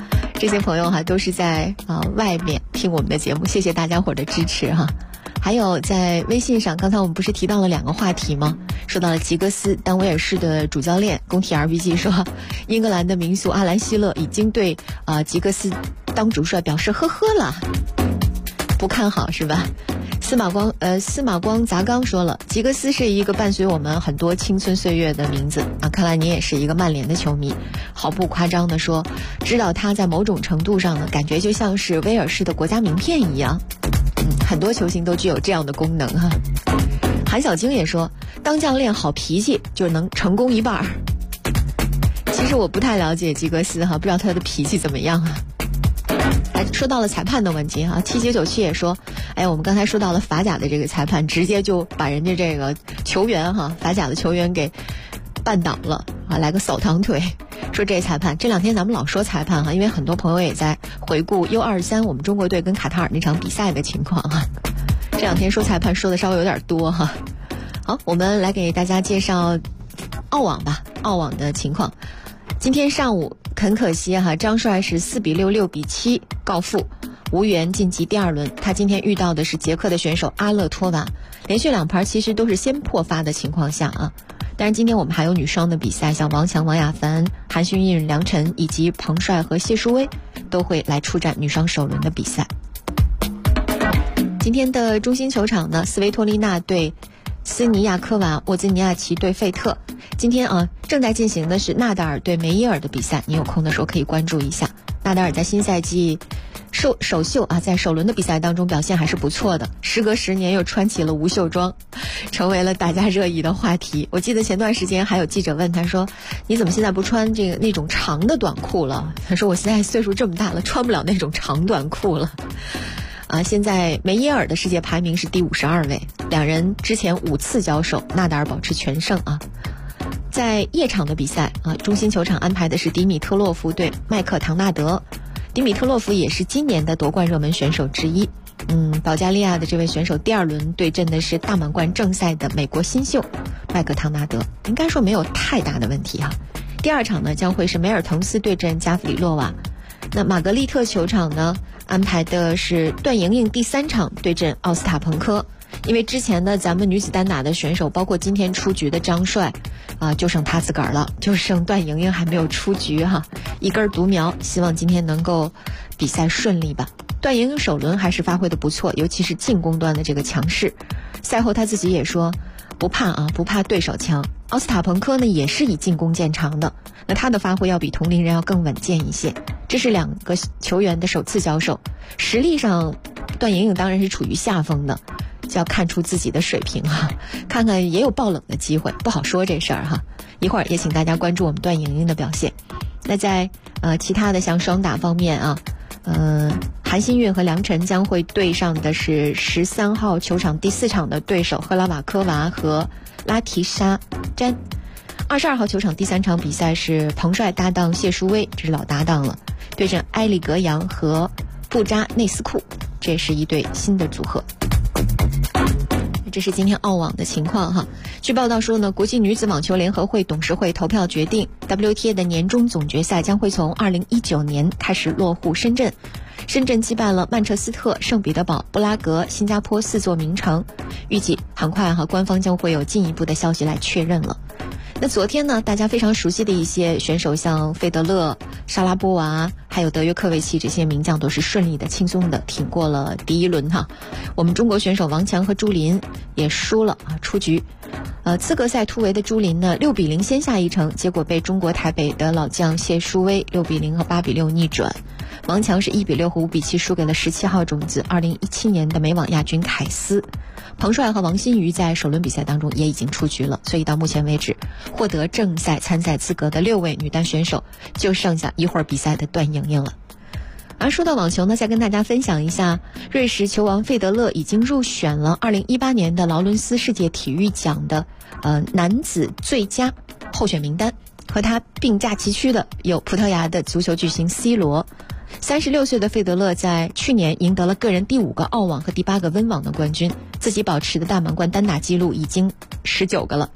这些朋友哈都是在外面听我们的节目，谢谢大家伙的支持哈。还有在微信上，刚才我们不是提到了2个话题吗？说到了吉格斯，当威尔士的主教练工体 RPG 说，英格兰的名宿阿兰希勒已经对吉格斯当主帅表示呵呵了，不看好是吧？司马光砸缸说了，吉格斯是一个伴随我们很多青春岁月的名字啊，看来你也是一个曼联的球迷。毫不夸张地说，知道他在某种程度上呢，感觉就像是威尔士的国家名片一样。很多球星都具有这样的功能哈。韩小晶也说，当教练好脾气就能成功一半。其实我不太了解吉格斯哈，不知道他的脾气怎么样啊。说到了裁判的问题哈，7997也说，我们刚才说到了法甲的这个裁判，直接就把人家这个球员哈，法甲的球员给绊倒了啊，来个扫堂腿。说这裁判，这2天咱们老说裁判哈，因为很多朋友也在回顾 U23 我们中国队跟卡塔尔那场比赛的情况哈。这2天说裁判说的稍微有点多哈。好，我们来给大家介绍澳网吧，澳网的情况。今天上午很可惜哈，张帅是4比6、6比7告负，无缘晋级第2轮。他今天遇到的是捷克的选手阿勒托娃，连续2盘其实都是先破发的情况下啊。但是今天我们还有女双的比赛，像王强、王雅凡、韩勋印、梁晨以及彭帅和谢淑薇都会来出战女双首轮的比赛。今天的中心球场呢，斯维托利娜对斯尼亚科娃，沃兹尼亚奇对费特。今天正在进行的是纳达尔对梅耶尔的比赛，你有空的时候可以关注一下。纳达尔在新赛季首秀啊，在首轮的比赛当中表现还是不错的，时隔10年又穿起了无袖装，成为了大家热议的话题。我记得前段时间还有记者问他说，你怎么现在不穿那种长的短裤了？他说我现在岁数这么大了，穿不了那种长短裤了。现在梅耶尔的世界排名是第52位，2人之前5次交手，纳达尔保持全胜啊。在夜场的比赛中心球场安排的是迪米特洛夫对麦克唐纳德。迪米特洛夫也是今年的夺冠热门选手之一。保加利亚的这位选手第2轮对阵的是大满贯正赛的美国新秀麦克唐纳德，应该说没有太大的问题哈。第2场呢将会是梅尔滕斯对阵加弗里洛娃。那玛格丽特球场呢安排的是段莹莹第3场对阵奥斯塔彭科。因为之前的咱们女子单打的选手，包括今天出局的张帅就剩他自个儿了，就剩段莹莹还没有出局哈，一根独苗，希望今天能够比赛顺利吧。段莹莹首轮还是发挥的不错，尤其是进攻端的这个强势。赛后他自己也说不怕对手强。奥斯塔彭科呢也是以进攻见长的，那他的发挥要比同龄人要更稳健一些。这是2个球员的首次交手，实力上段莹莹当然是处于下风的，就要看出自己的水平哈，看看也有爆冷的机会，不好说这事儿哈。一会儿也请大家关注我们段莹莹的表现。那在其他的像双打方面韩新运和梁晨将会对上的是13号球场第4场的对手赫拉瓦科娃和拉提沙詹。22号球场第3场比赛是彭帅搭档谢淑薇，这是老搭档了，对阵埃里格扬和布扎内斯库，这是一对新的组合。这是今天澳网的情况哈。据报道说呢，国际女子网球联合会董事会投票决定 WTA 的年终总决赛将会从2019年开始落户深圳。深圳击败了曼彻斯特、圣彼得堡、布拉格、新加坡4座名城，预计很快官方将会有进一步的消息来确认了。那昨天呢，大家非常熟悉的一些选手，像费德勒、莎拉波娃还有德约科维奇，这些名将都是顺利的轻松的挺过了第1轮哈。我们中国选手王强和朱琳也输了出局。资格赛突围的朱琳呢6比0先下一城，结果被中国台北的老将谢淑薇6比0和8比6逆转。王强是1比6和5比7输给了17号种子2017年的美网亚军凯斯。彭帅和王欣瑜在首轮比赛当中也已经出局了，所以到目前为止获得正赛参赛资格的6位女单选手就剩下一会儿比赛的段莹莹了。而说到网球呢，再跟大家分享一下，瑞士球王费德勒已经入选了2018年的劳伦斯世界体育奖的男子最佳候选名单。和他并驾齐驱的有葡萄牙的足球巨星 C 罗。36岁的费德勒在去年赢得了个人第5个澳网和第8个温网的冠军，自己保持的大满贯单打记录已经19个了。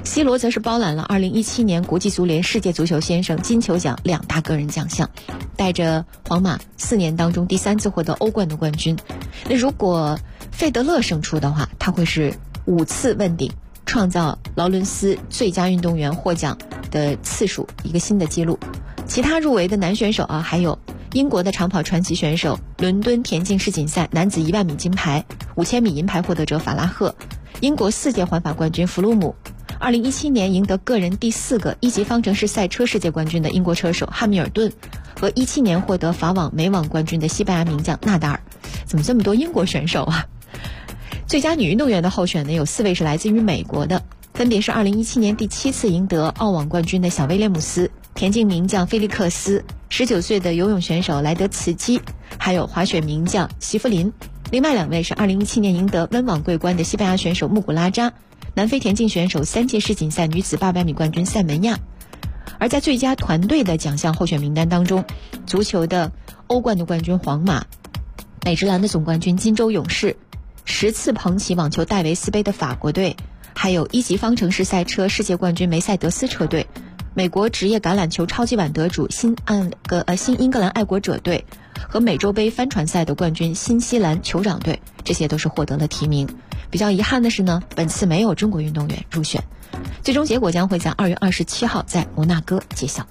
C 罗则是包揽了2017年国际足联世界足球先生金球奖2大个人奖项，带着皇马4年当中第3次获得欧冠的冠军。那如果费德勒胜出的话，他会是5次问鼎，创造劳伦斯最佳运动员获奖的次数一个新的纪录。其他入围的男选手还有英国的长跑传奇选手，伦敦田径世锦赛男子10000米金牌、5000米银牌获得者法拉赫，英国4届环法冠军弗鲁姆，2017年赢得个人第4个1级方程式赛车世界冠军的英国车手汉密尔顿，和17年获得法网美网冠军的西班牙名将纳达尔。怎么这么多英国选手啊？最佳女运动员的候选呢，有4位是来自于美国的，分别是2017年第7次赢得澳网冠军的小威廉姆斯，田径名将菲利克斯，19岁的游泳选手莱德茨基，还有滑雪名将席弗林。另外2位是2017年赢得温网桂冠的西班牙选手穆古拉扎，南非田径选手3届世锦赛女子800米冠军塞门亚。而在最佳团队的奖项候选名单当中，足球的欧冠的冠军皇马，美职篮的总冠军金州勇士，10次捧起网球戴维斯杯的法国队，还有1级方程式赛车世界冠军梅赛德斯车队，美国职业橄榄球超级碗得主新英格兰爱国者队，和美洲杯帆船赛的冠军新西兰酋长队，这些都是获得了提名。比较遗憾的是呢，本次没有中国运动员入选。最终结果将会在2月27号在摩纳哥揭晓。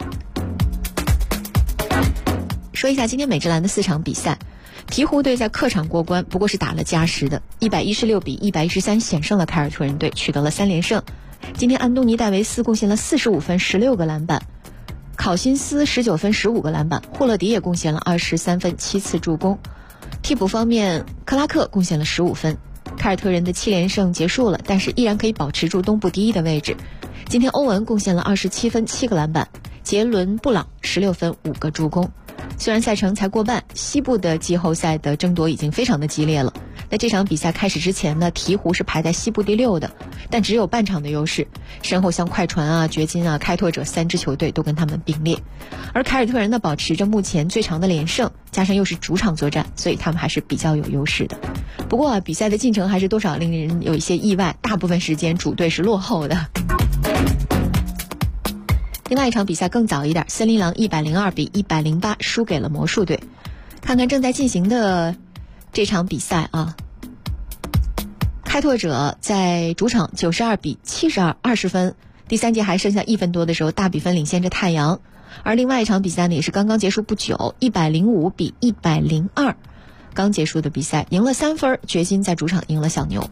说一下今天美职篮的4场比赛，鹈鹕队在客场过关，不过是打了加时的，116比113险胜了凯尔特人队，取得了3连胜。今天安东尼戴维斯贡献了45分16个篮板，考辛斯19分15个篮板，霍勒迪也贡献了23分7次助攻。替补方面，克拉克贡献了15分。凯尔特人的7连胜结束了，但是依然可以保持住东部第1的位置。今天欧文贡献了27分7个篮板，杰伦布朗16分5个助攻。虽然赛程才过半，西部的季后赛的争夺已经非常的激烈了。在这场比赛开始之前呢，鹈鹕是排在西部第6的，但只有半场的优势，身后像快船掘金开拓者3支球队都跟他们并列。而凯尔特人呢，保持着目前最长的连胜，加上又是主场作战，所以他们还是比较有优势的。不过比赛的进程还是多少令人有一些意外，大部分时间主队是落后的。另外一场比赛更早一点，森林狼102比108输给了魔术队。看看正在进行的这场比赛开拓者在主场92比72 20分，第3节还剩下1分多的时候，大比分领先着太阳。而另外一场比赛呢，也是刚刚结束不久，105比102刚结束的比赛，赢了3分，掘金在主场赢了小牛。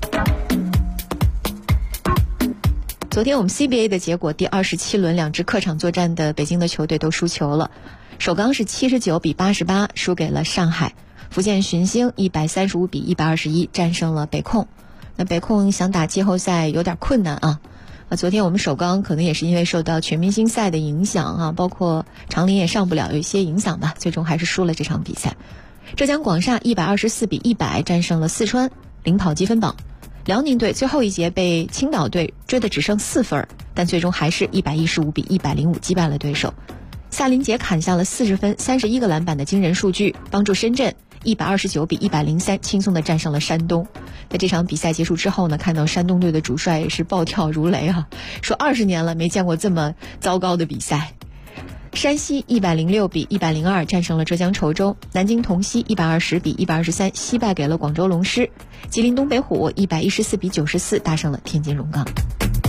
昨天我们 CBA 的结果，第27轮2支客场作战的北京的球队都输球了。首钢是79比88输给了上海，福建寻星135比121战胜了北控。那北控想打季后赛有点困难昨天我们首钢可能也是因为受到全明星赛的影响包括长林也上不了，有一些影响吧，最终还是输了这场比赛。浙江广厦124比100战胜了四川，领跑积分榜。辽宁队最后一节被青岛队追得只剩4分，但最终还是115比105击败了对手。夏林杰砍下了40分31个篮板的惊人数据，帮助深圳129比103轻松地战胜了山东。在这场比赛结束之后呢，看到山东队的主帅也是暴跳如雷说20年了没见过这么糟糕的比赛。山西106比102战胜了浙江稠州，南京同曦120比123惜败给了广州龙狮，吉林东北虎114比94大胜了天津荣钢。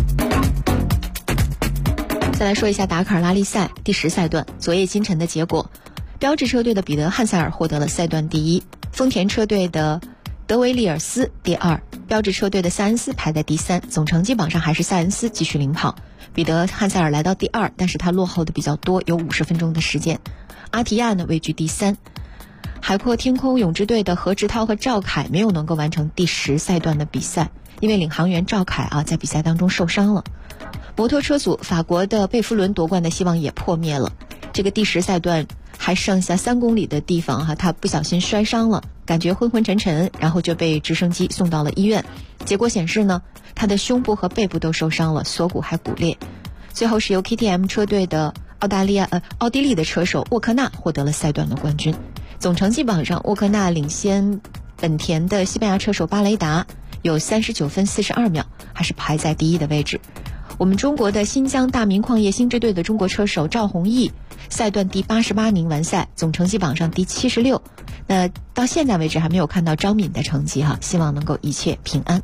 再来说一下达喀尔拉力赛第10赛段昨夜今晨的结果，标致车队的彼得汉塞尔获得了赛段第1，丰田车队的德维利尔斯第2，标致车队的塞恩斯排在第3，总成绩榜上还是塞恩斯继续领跑，彼得汉塞尔来到第2，但是他落后的比较多，有50分钟的时间。阿提亚呢位居第3。海阔天空勇志队的何志涛和赵凯没有能够完成第10赛段的比赛，因为领航员赵凯在比赛当中受伤了。摩托车组法国的贝弗伦夺冠的希望也破灭了，这个第10赛段还剩下3公里的地方他不小心摔伤了，感觉昏昏沉沉，然后就被直升机送到了医院。结果显示呢，他的胸部和背部都受伤了，锁骨还骨裂。最后是由 KTM 车队的奥地利的车手沃克纳获得了赛段的冠军。总成绩榜上，沃克纳领先本田的西班牙车手巴雷达有39分42秒，还是排在第1的位置。我们中国的新疆大明矿业新支队的中国车手赵宏毅，赛段第88名完赛，总成绩榜上第76。那到现在为止还没有看到张敏的成绩哈，希望能够一切平安。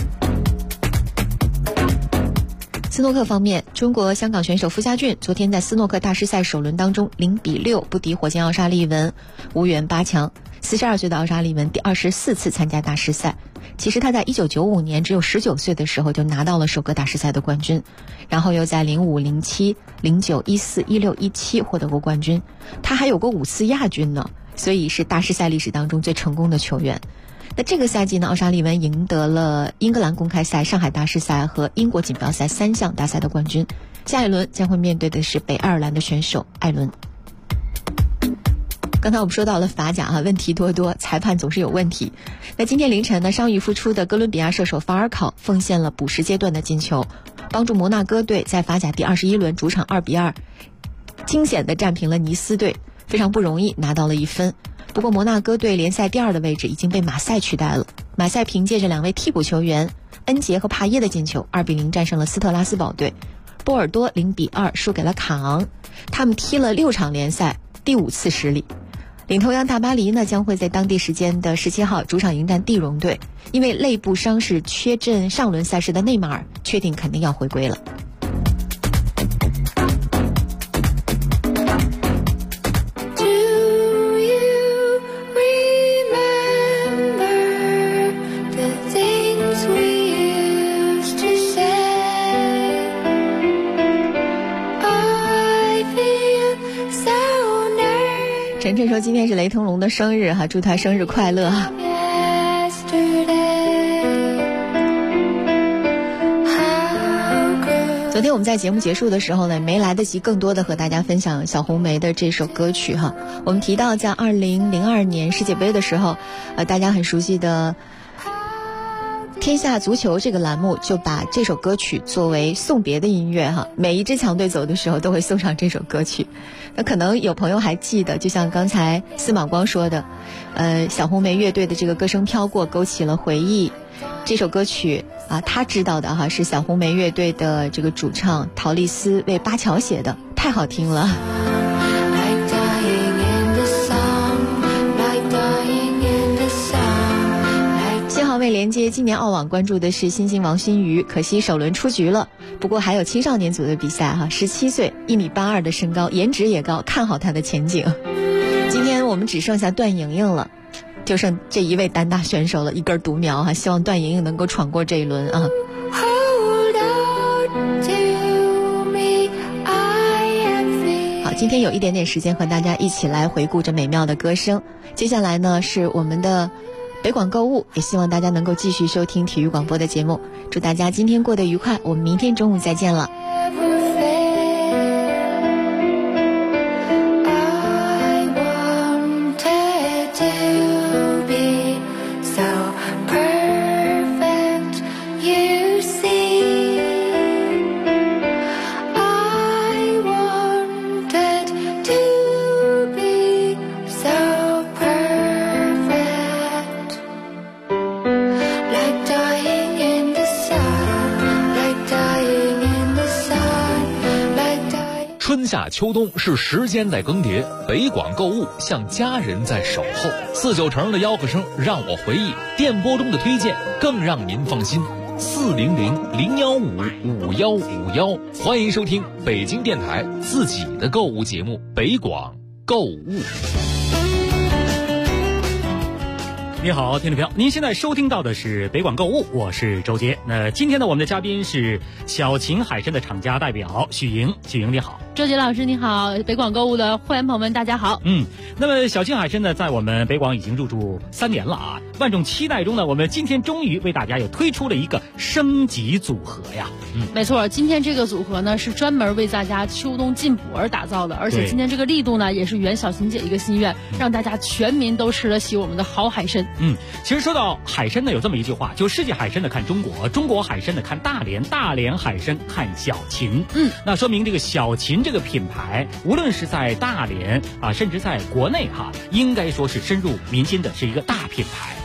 斯诺克方面，中国香港选手傅家俊昨天在斯诺克大师赛首轮当中0比6不敌火箭奥沙利文，无缘8强。42岁的奥沙利文第24次参加大师赛，其实他在1995年只有19岁的时候就拿到了首个大师赛的冠军，然后又在05、07、09、14、16、17获得过冠军，他还有过5次亚军呢，所以是大师赛历史当中最成功的球员。那这个赛季呢，奥沙利文赢得了英格兰公开赛、上海大师赛和英国锦标赛3项大赛的冠军。下一轮将会面对的是北爱尔兰的选手艾伦。刚才我们说到了法甲问题多多，裁判总是有问题。那今天凌晨呢，伤愈复出的哥伦比亚射手法尔考奉献了补时阶段的进球，帮助摩纳哥队在法甲第21轮主场2比2惊险地战平了尼斯队，非常不容易拿到了1分。不过摩纳哥队联赛第2的位置已经被马赛取代了，马赛凭借着2位替补球员恩杰和帕耶的进球2比0战胜了斯特拉斯堡队。波尔多0比2输给了卡昂，他们踢了6场联赛，第5次失利。领头羊大巴黎呢，将会在当地时间的17号主场迎战蒂荣队，因为肋部伤势缺阵上轮赛事的内马尔确定肯定要回归了。晨晨说今天是雷腾龙的生日哈，祝他生日快乐。昨天我们在节目结束的时候呢，没来得及更多的和大家分享小红梅的这首歌曲哈。我们提到在2002年世界杯的时候，大家很熟悉的天下足球这个栏目就把这首歌曲作为送别的音乐哈，每一支强队走的时候都会送上这首歌曲。那可能有朋友还记得，就像刚才司马光说的，小红梅乐队的这个歌声飘过，勾起了回忆。这首歌曲他知道的哈，是小红梅乐队的这个主唱陶丽丝为巴乔写的，太好听了。为连接今年澳网关注的是新星王馨瑜，可惜首轮出局了。不过还有青少年组的比赛哈，17岁1.82米的身高，颜值也高，看好他的前景。今天我们只剩下段莹莹了，就剩这一位单打选手了，一根独苗哈，希望段莹莹能够闯过这一轮啊。好，今天有一点点时间和大家一起来回顾这美妙的歌声。接下来呢是我们的北广购物，也希望大家能够继续收听体育广播的节目。祝大家今天过得愉快，我们明天中午再见了。 春夏秋冬是时间在更迭，北广购物像家人在守候。4-9成的吆喝声让我回忆，电波中的推荐更让您放心。400-015-5151，欢迎收听北京电台自己的购物节目北广购物。 你好，听众朋友，您现在收听到的是北广购物，我是周杰。那今天呢，我们的嘉宾是小秦海参的厂家代表许莹。许莹你好。 周杰老师你好，北广购物的会员朋友们大家好。 那么小秦海参呢，在我们北广已经入驻3年了啊，万众期待中呢，我们今天终于为大家又推出了一个升级组合呀。 没错，今天这个组合呢是专门为大家秋冬进补而打造的，而且今天这个力度呢也是圆小秦姐一个心愿，让大家全民都吃得起我们的好海参。 其实说到海参呢，有这么一句话，就世界海参的看中国，中国海参的看大连，大连海参看小秦。那说明这个小秦这个品牌，无论是在大连啊，甚至在国内哈，应该说是深入民心的，是一个大品牌。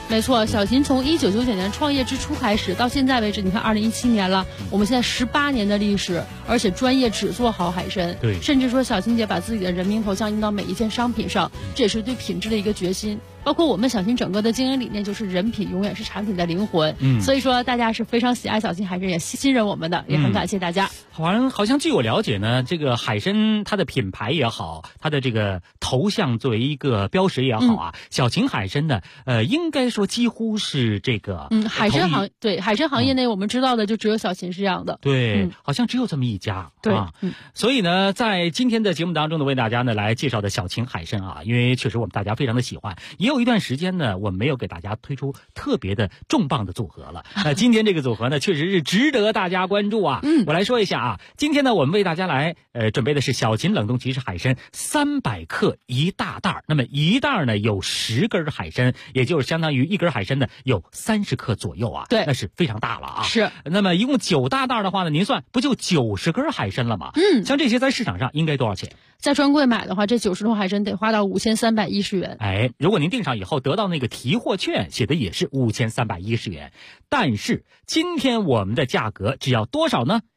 没错，小秦从1999年创业之初开始，到现在为止，你看2017年了，我们现在18年的历史，而且专业只做好海参。 对， 甚至说小秦姐把自己的人民头像印到每一件商品上，这也是对品质的一个决心。包括我们小秦整个的经营理念就是人品永远是产品的灵魂。所以说大家是非常喜爱小秦海参，也信任我们的，也很感谢大家。 好像据我了解呢，这个海参它的品牌也好，它的这个头像作为一个标识也好啊，小秦海参呢，应该说几乎是这个海参行业内我们知道的就只有小秦是这样的。 对，好像只有这么一家。 对， 所以呢，在今天的节目当中呢，为大家呢来介绍的小秦海参啊，因为确实我们大家非常的喜欢，也有一段时间呢，我们没有给大家推出特别的重磅的组合了。那今天这个组合呢，确实是值得大家关注啊。我来说一下啊，今天呢，我们为大家来准备的是小秦冷冻即食海参300克一大袋，那么一袋呢有10根海参，也就是相当于一根海参呢有30克左右啊。 对， 那是非常大了啊。 是。 那么一共9大袋的话呢，您算不就90根海参了吗？像这些在市场上应该多少钱？ 在专柜买的话，这90头海参得花到5310元。 哎，如果您订上以后得到那个提货券，写的也是5310元，但是今天我们的价格只要多少呢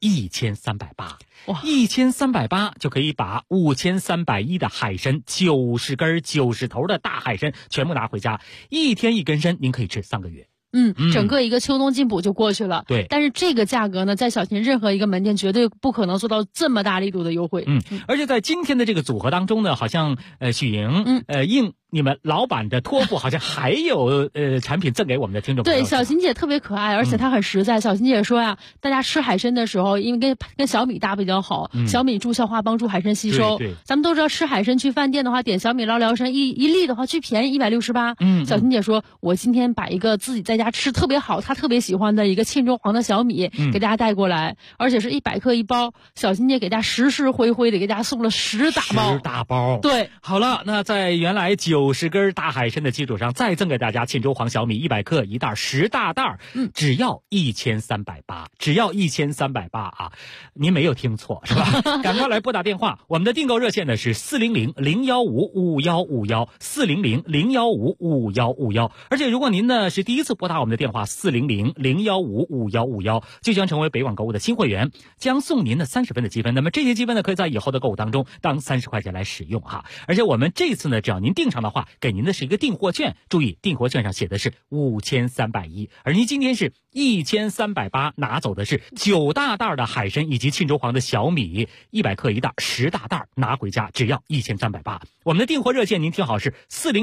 ？1380。哇，1380就可以把5310的海参90根90头的大海参全部拿回家，一天一根参，您可以吃3个月。 整个一个秋冬进补就过去了。 对， 但是这个价格呢，在小秦任何一个门店绝对不可能做到这么大力度的优惠。 而且在今天的这个组合当中呢，好像许莹应你们老板的托付，好像还有产品赠给我们的听众朋友。 对，小秦姐特别可爱，而且她很实在。小秦姐说呀，大家吃海参的时候，因为跟小米搭比较好，小米助消化，帮助海参吸收。 对， 咱们都知道吃海参去饭店的话，点小米捞辽参一粒的话最便宜168。小秦姐说，我今天把一个自己在家吃特别好，她特别喜欢的一个沁州黄的小米给大家带过来，而且是100克一包。小秦姐给大家实实惠惠的给大家送了10大包。对， 好了，那在原来90根大海参的基础上，再赠给大家沁州黄小米100克一袋10大袋，只要1380，只要1380啊！您没有听错是吧？赶快来拨打电话，我们的订购热线呢是400-015-5151，400-015-5151。而且如果您呢是第一次拨打我们的电话400-015-5151，就将成为北广购物的新会员，将送您的30分的积分。那么这些积分呢，可以在以后的购物当中当30块钱来使用哈。而且我们这次呢，只要您订上的话，给您的是一个订货券，注意订货券上写的是5310，而您今天是1380，拿走的是9大袋的海参以及沁州黄的小米100克一袋10大袋，拿回家只要1380。我们的订货热线您听好是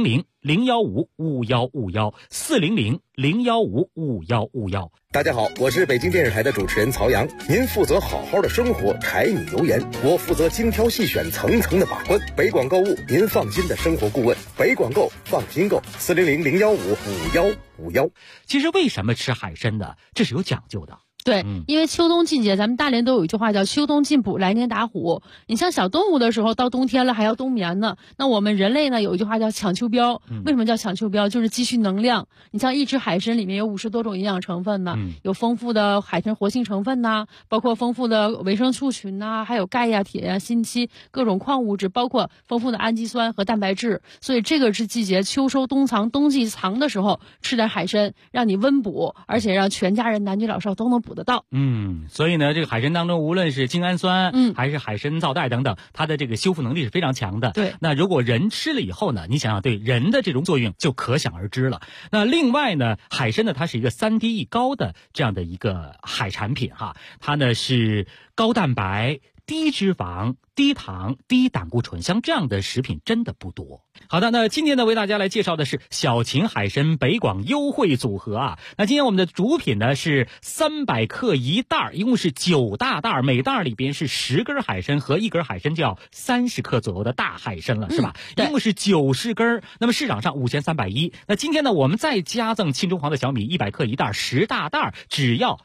400-015-5151，400-015-5151。 大家好，我是北京电视台的主持人曹阳。您负责好好的生活，柴米油盐，我负责精挑细选，层层的把关。北广购物，您放心的生活顾问。北广购，放心购，400-015-5151。 其实为什么吃海参呢？这是有讲究的。 对，因为秋冬季节，咱们大连都有一句话叫秋冬进补，来年打虎。你像小动物的时候，到冬天了还要冬眠呢。那我们人类呢，有一句话叫抢秋膘。为什么叫抢秋膘？就是积蓄能量。你像一只海参里面有50多种营养成分呢，有丰富的海参活性成分呐，包括丰富的维生素群呐，还有钙呀、铁呀、锌硒各种矿物质，包括丰富的氨基酸和蛋白质。所以这个是季节秋收冬藏，冬季藏的时候吃点海参，让你温补，而且让全家人男女老少都能补得到。 所以呢，这个海参当中，无论是精氨酸，还是海参皂苷等等，它的这个修复能力是非常强的。 对， 那如果人吃了以后呢，你想想对人的这种作用就可想而知了。那另外呢，海参呢，它是一个3低1高的这样的一个海产品哈，它呢是高蛋白、低脂肪、低糖、低胆固醇，像这样的食品真的不多。好的，那今天呢为大家来介绍的是小秦海参北广优惠组合啊。那今天我们的主品呢是300克一袋，一共是9大袋，每袋里边是10根海参和1根海参，就要30克左右的大海参了，是吧？一共是90根，那么市场上5310。那今天呢我们再加赠沁州黄的小米100克一袋10大袋，只要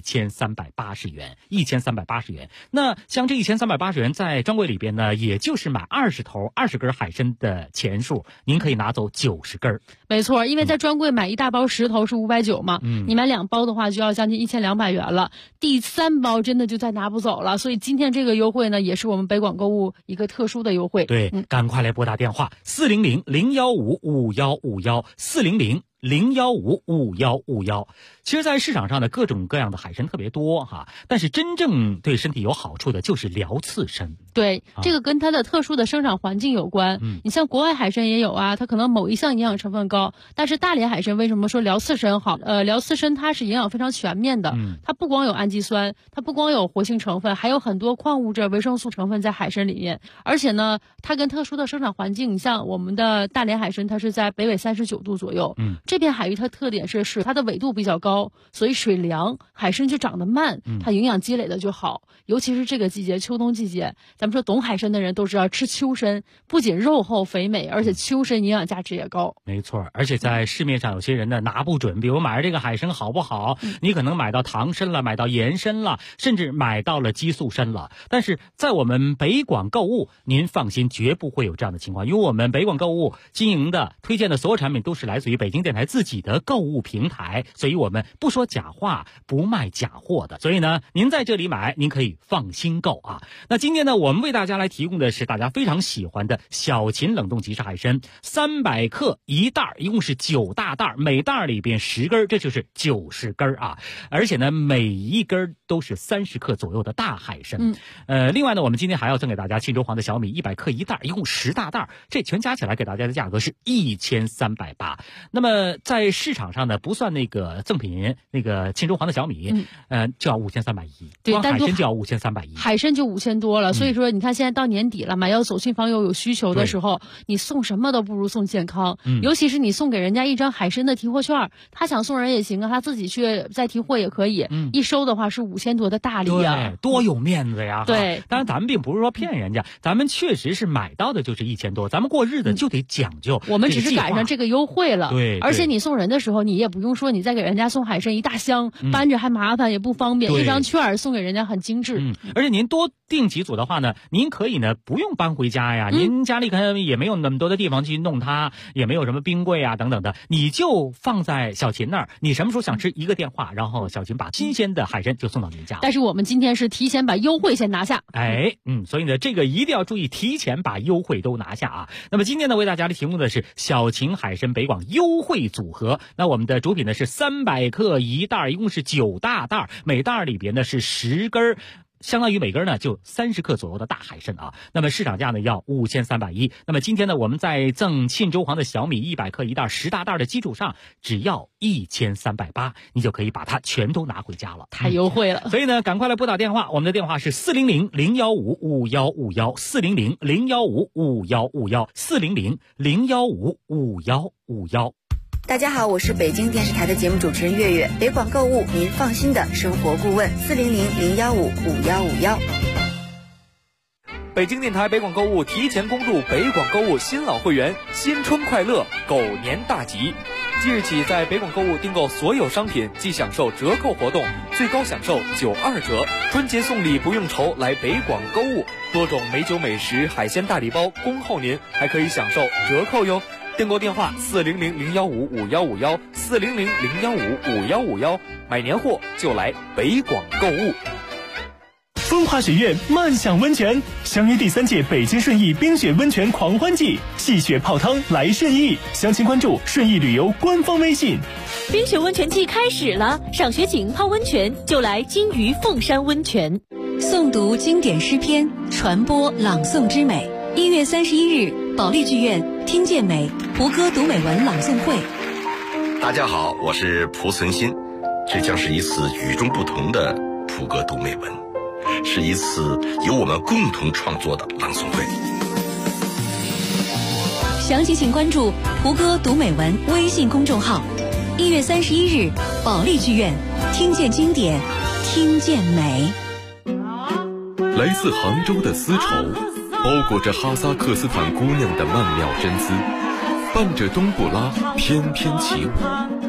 1380元，1380元。那像这1380元在专柜里边呢，也就是买20头20根海参的钱数，您可以拿走90根。 没错，因为在专柜买一大包10头是590嘛，你买2包的话就要将近1200元了，第3包真的就再拿不走了。所以今天这个优惠呢，也是我们北广购物一个特殊的优惠。 对，赶快来拨打电话400-015-5151，400-015-5151， 0005155151。其实，在市场上的各种各样的海参特别多哈，但是真正对身体有好处的就是辽刺参。 对，这个跟它的特殊的生长环境有关。你像国外海参也有啊，它可能某一项营养成分高，但是大连海参为什么说辽刺参好？辽刺参它是营养非常全面的，它不光有氨基酸，它不光有活性成分，还有很多矿物质、维生素成分在海参里面。而且呢，它跟特殊的生长环境，你像我们的大连海参，它是在北纬39度左右，这片海域它特点是它的纬度比较高，所以水凉，海参就长得慢，它营养积累的就好。尤其是这个季节，秋冬季节，咱们说懂海参的人都知道，吃秋参不仅肉厚肥美，而且秋参营养价值也高。 没错，而且在市面上有些人呢拿不准，比如买这个海参好不好，你可能买到唐参了，买到盐参了，甚至买到了激素参了。但是在我们北广购物，您放心，绝不会有这样的情况，因为我们北广购物经营的、推荐的所有产品都是来自于北京电台自己的购物平台，所以我们不说假话，不卖假货的。所以呢，您在这里买，您可以放心购啊。那今天呢，我们为大家来提供的是大家非常喜欢的小秦冷冻即食海参，300克一袋，一共是9大袋，每袋里边10根，这就是90根啊。而且呢，每一根都是30克左右的大海参。另外呢，我们今天还要赠给大家沁州黄的小米100克一袋，一共10大袋，这全加起来给大家的价格是1380。那么在市场上呢，不算那个赠品，那个沁州黄的小米，就要5310，光海参就要5310， 海参就5000多了。所以说，你看现在到年底了，买药走亲访友有需求的时候，你送什么都不如送健康。尤其是你送给人家一张海参的提货券，他想送人也行啊，他自己去再提货也可以。一收的话是5000多的大礼啊， 多有面子呀！ 对， 当然咱们并不是说骗人家，咱们确实是买到的就是1000多，咱们过日子就得讲究。 我们只是赶上这个优惠了。 对， 而且你送人的时候，你也不用说你再给人家送海参一大箱，搬着还麻烦也不方便，一张券送给人家很精致。 而且您多订几组的话呢，您可以呢不用搬回家呀，您家里可能也没有那么多的地方去弄它，也没有什么冰柜啊等等的，你就放在小秦那儿，你什么时候想吃一个电话，然后小秦把新鲜的海参就送到您家。 但是我们今天是提前把优惠先拿下。 所以呢，这个一定要注意，提前把优惠都拿下啊。那么今天呢，为大家提供的是小秦海参北广优惠组合。那我们的主品呢是300克一袋，一共是9大袋，每袋里边呢是10根，相当于每根呢就30克左右的大海参啊。那么市场价呢要5310。那么今天呢，我们在赠沁州黄的小米100克一袋10大袋的基础上，只要1380，你就可以把它全都拿回家了， 太优惠了。 所以呢，赶快来拨打电话，我们的电话是400-015-5151，400-015-5151，400-015-5151。 大家好，我是北京电视台的节目主持人月月，北广购物您放心的生活顾问，400-015-5151。 北京电台北广购物提前恭祝北广购物新老会员新春快乐，狗年大吉！即日起，在北广购物订购所有商品即享受折扣活动，最高享受92折。春节送礼不用愁，来北广购物，多种美酒美食、海鲜大礼包恭候您，还可以享受折扣哟。订购电话400-015-5151，400-015-5151，买年货就来北广购物。 风华学院漫享温泉，相约第3届北京顺义冰雪温泉狂欢季，戏雪泡汤来顺义，详情关注顺义旅游官方微信。 冰雪温泉季开始了，赏雪景泡温泉就来金鱼凤山温泉。 诵读经典诗篇，传播朗诵之美。1月31日，保利剧院听见美胡歌读美文朗诵会。 大家好，我是蒲存昕，这将是一次与众不同的蒲歌读美文，是一次由我们共同创作的朗诵会。 详情请关注胡歌读美文微信公众号。1月31日，保利剧院听见经典，听见美。 来自杭州的丝绸，包裹着哈萨克斯坦姑娘的曼妙真姿，伴着冬不拉翩翩起舞。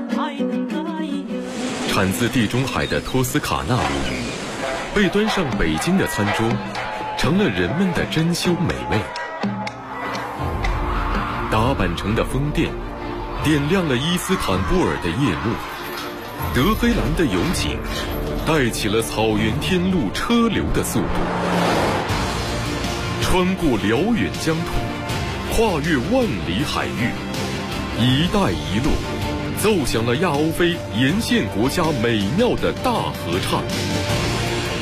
产自地中海的托斯卡纳米，被端上北京的餐桌，成了人们的珍馐美味。达坂城的风电，点亮了伊斯坦布尔的夜幕。德黑兰的油井，带起了草原天路车流的速度。穿过辽远疆土，跨越万里海域，一带一路， 奏响了亚欧非沿线国家美妙的大合唱。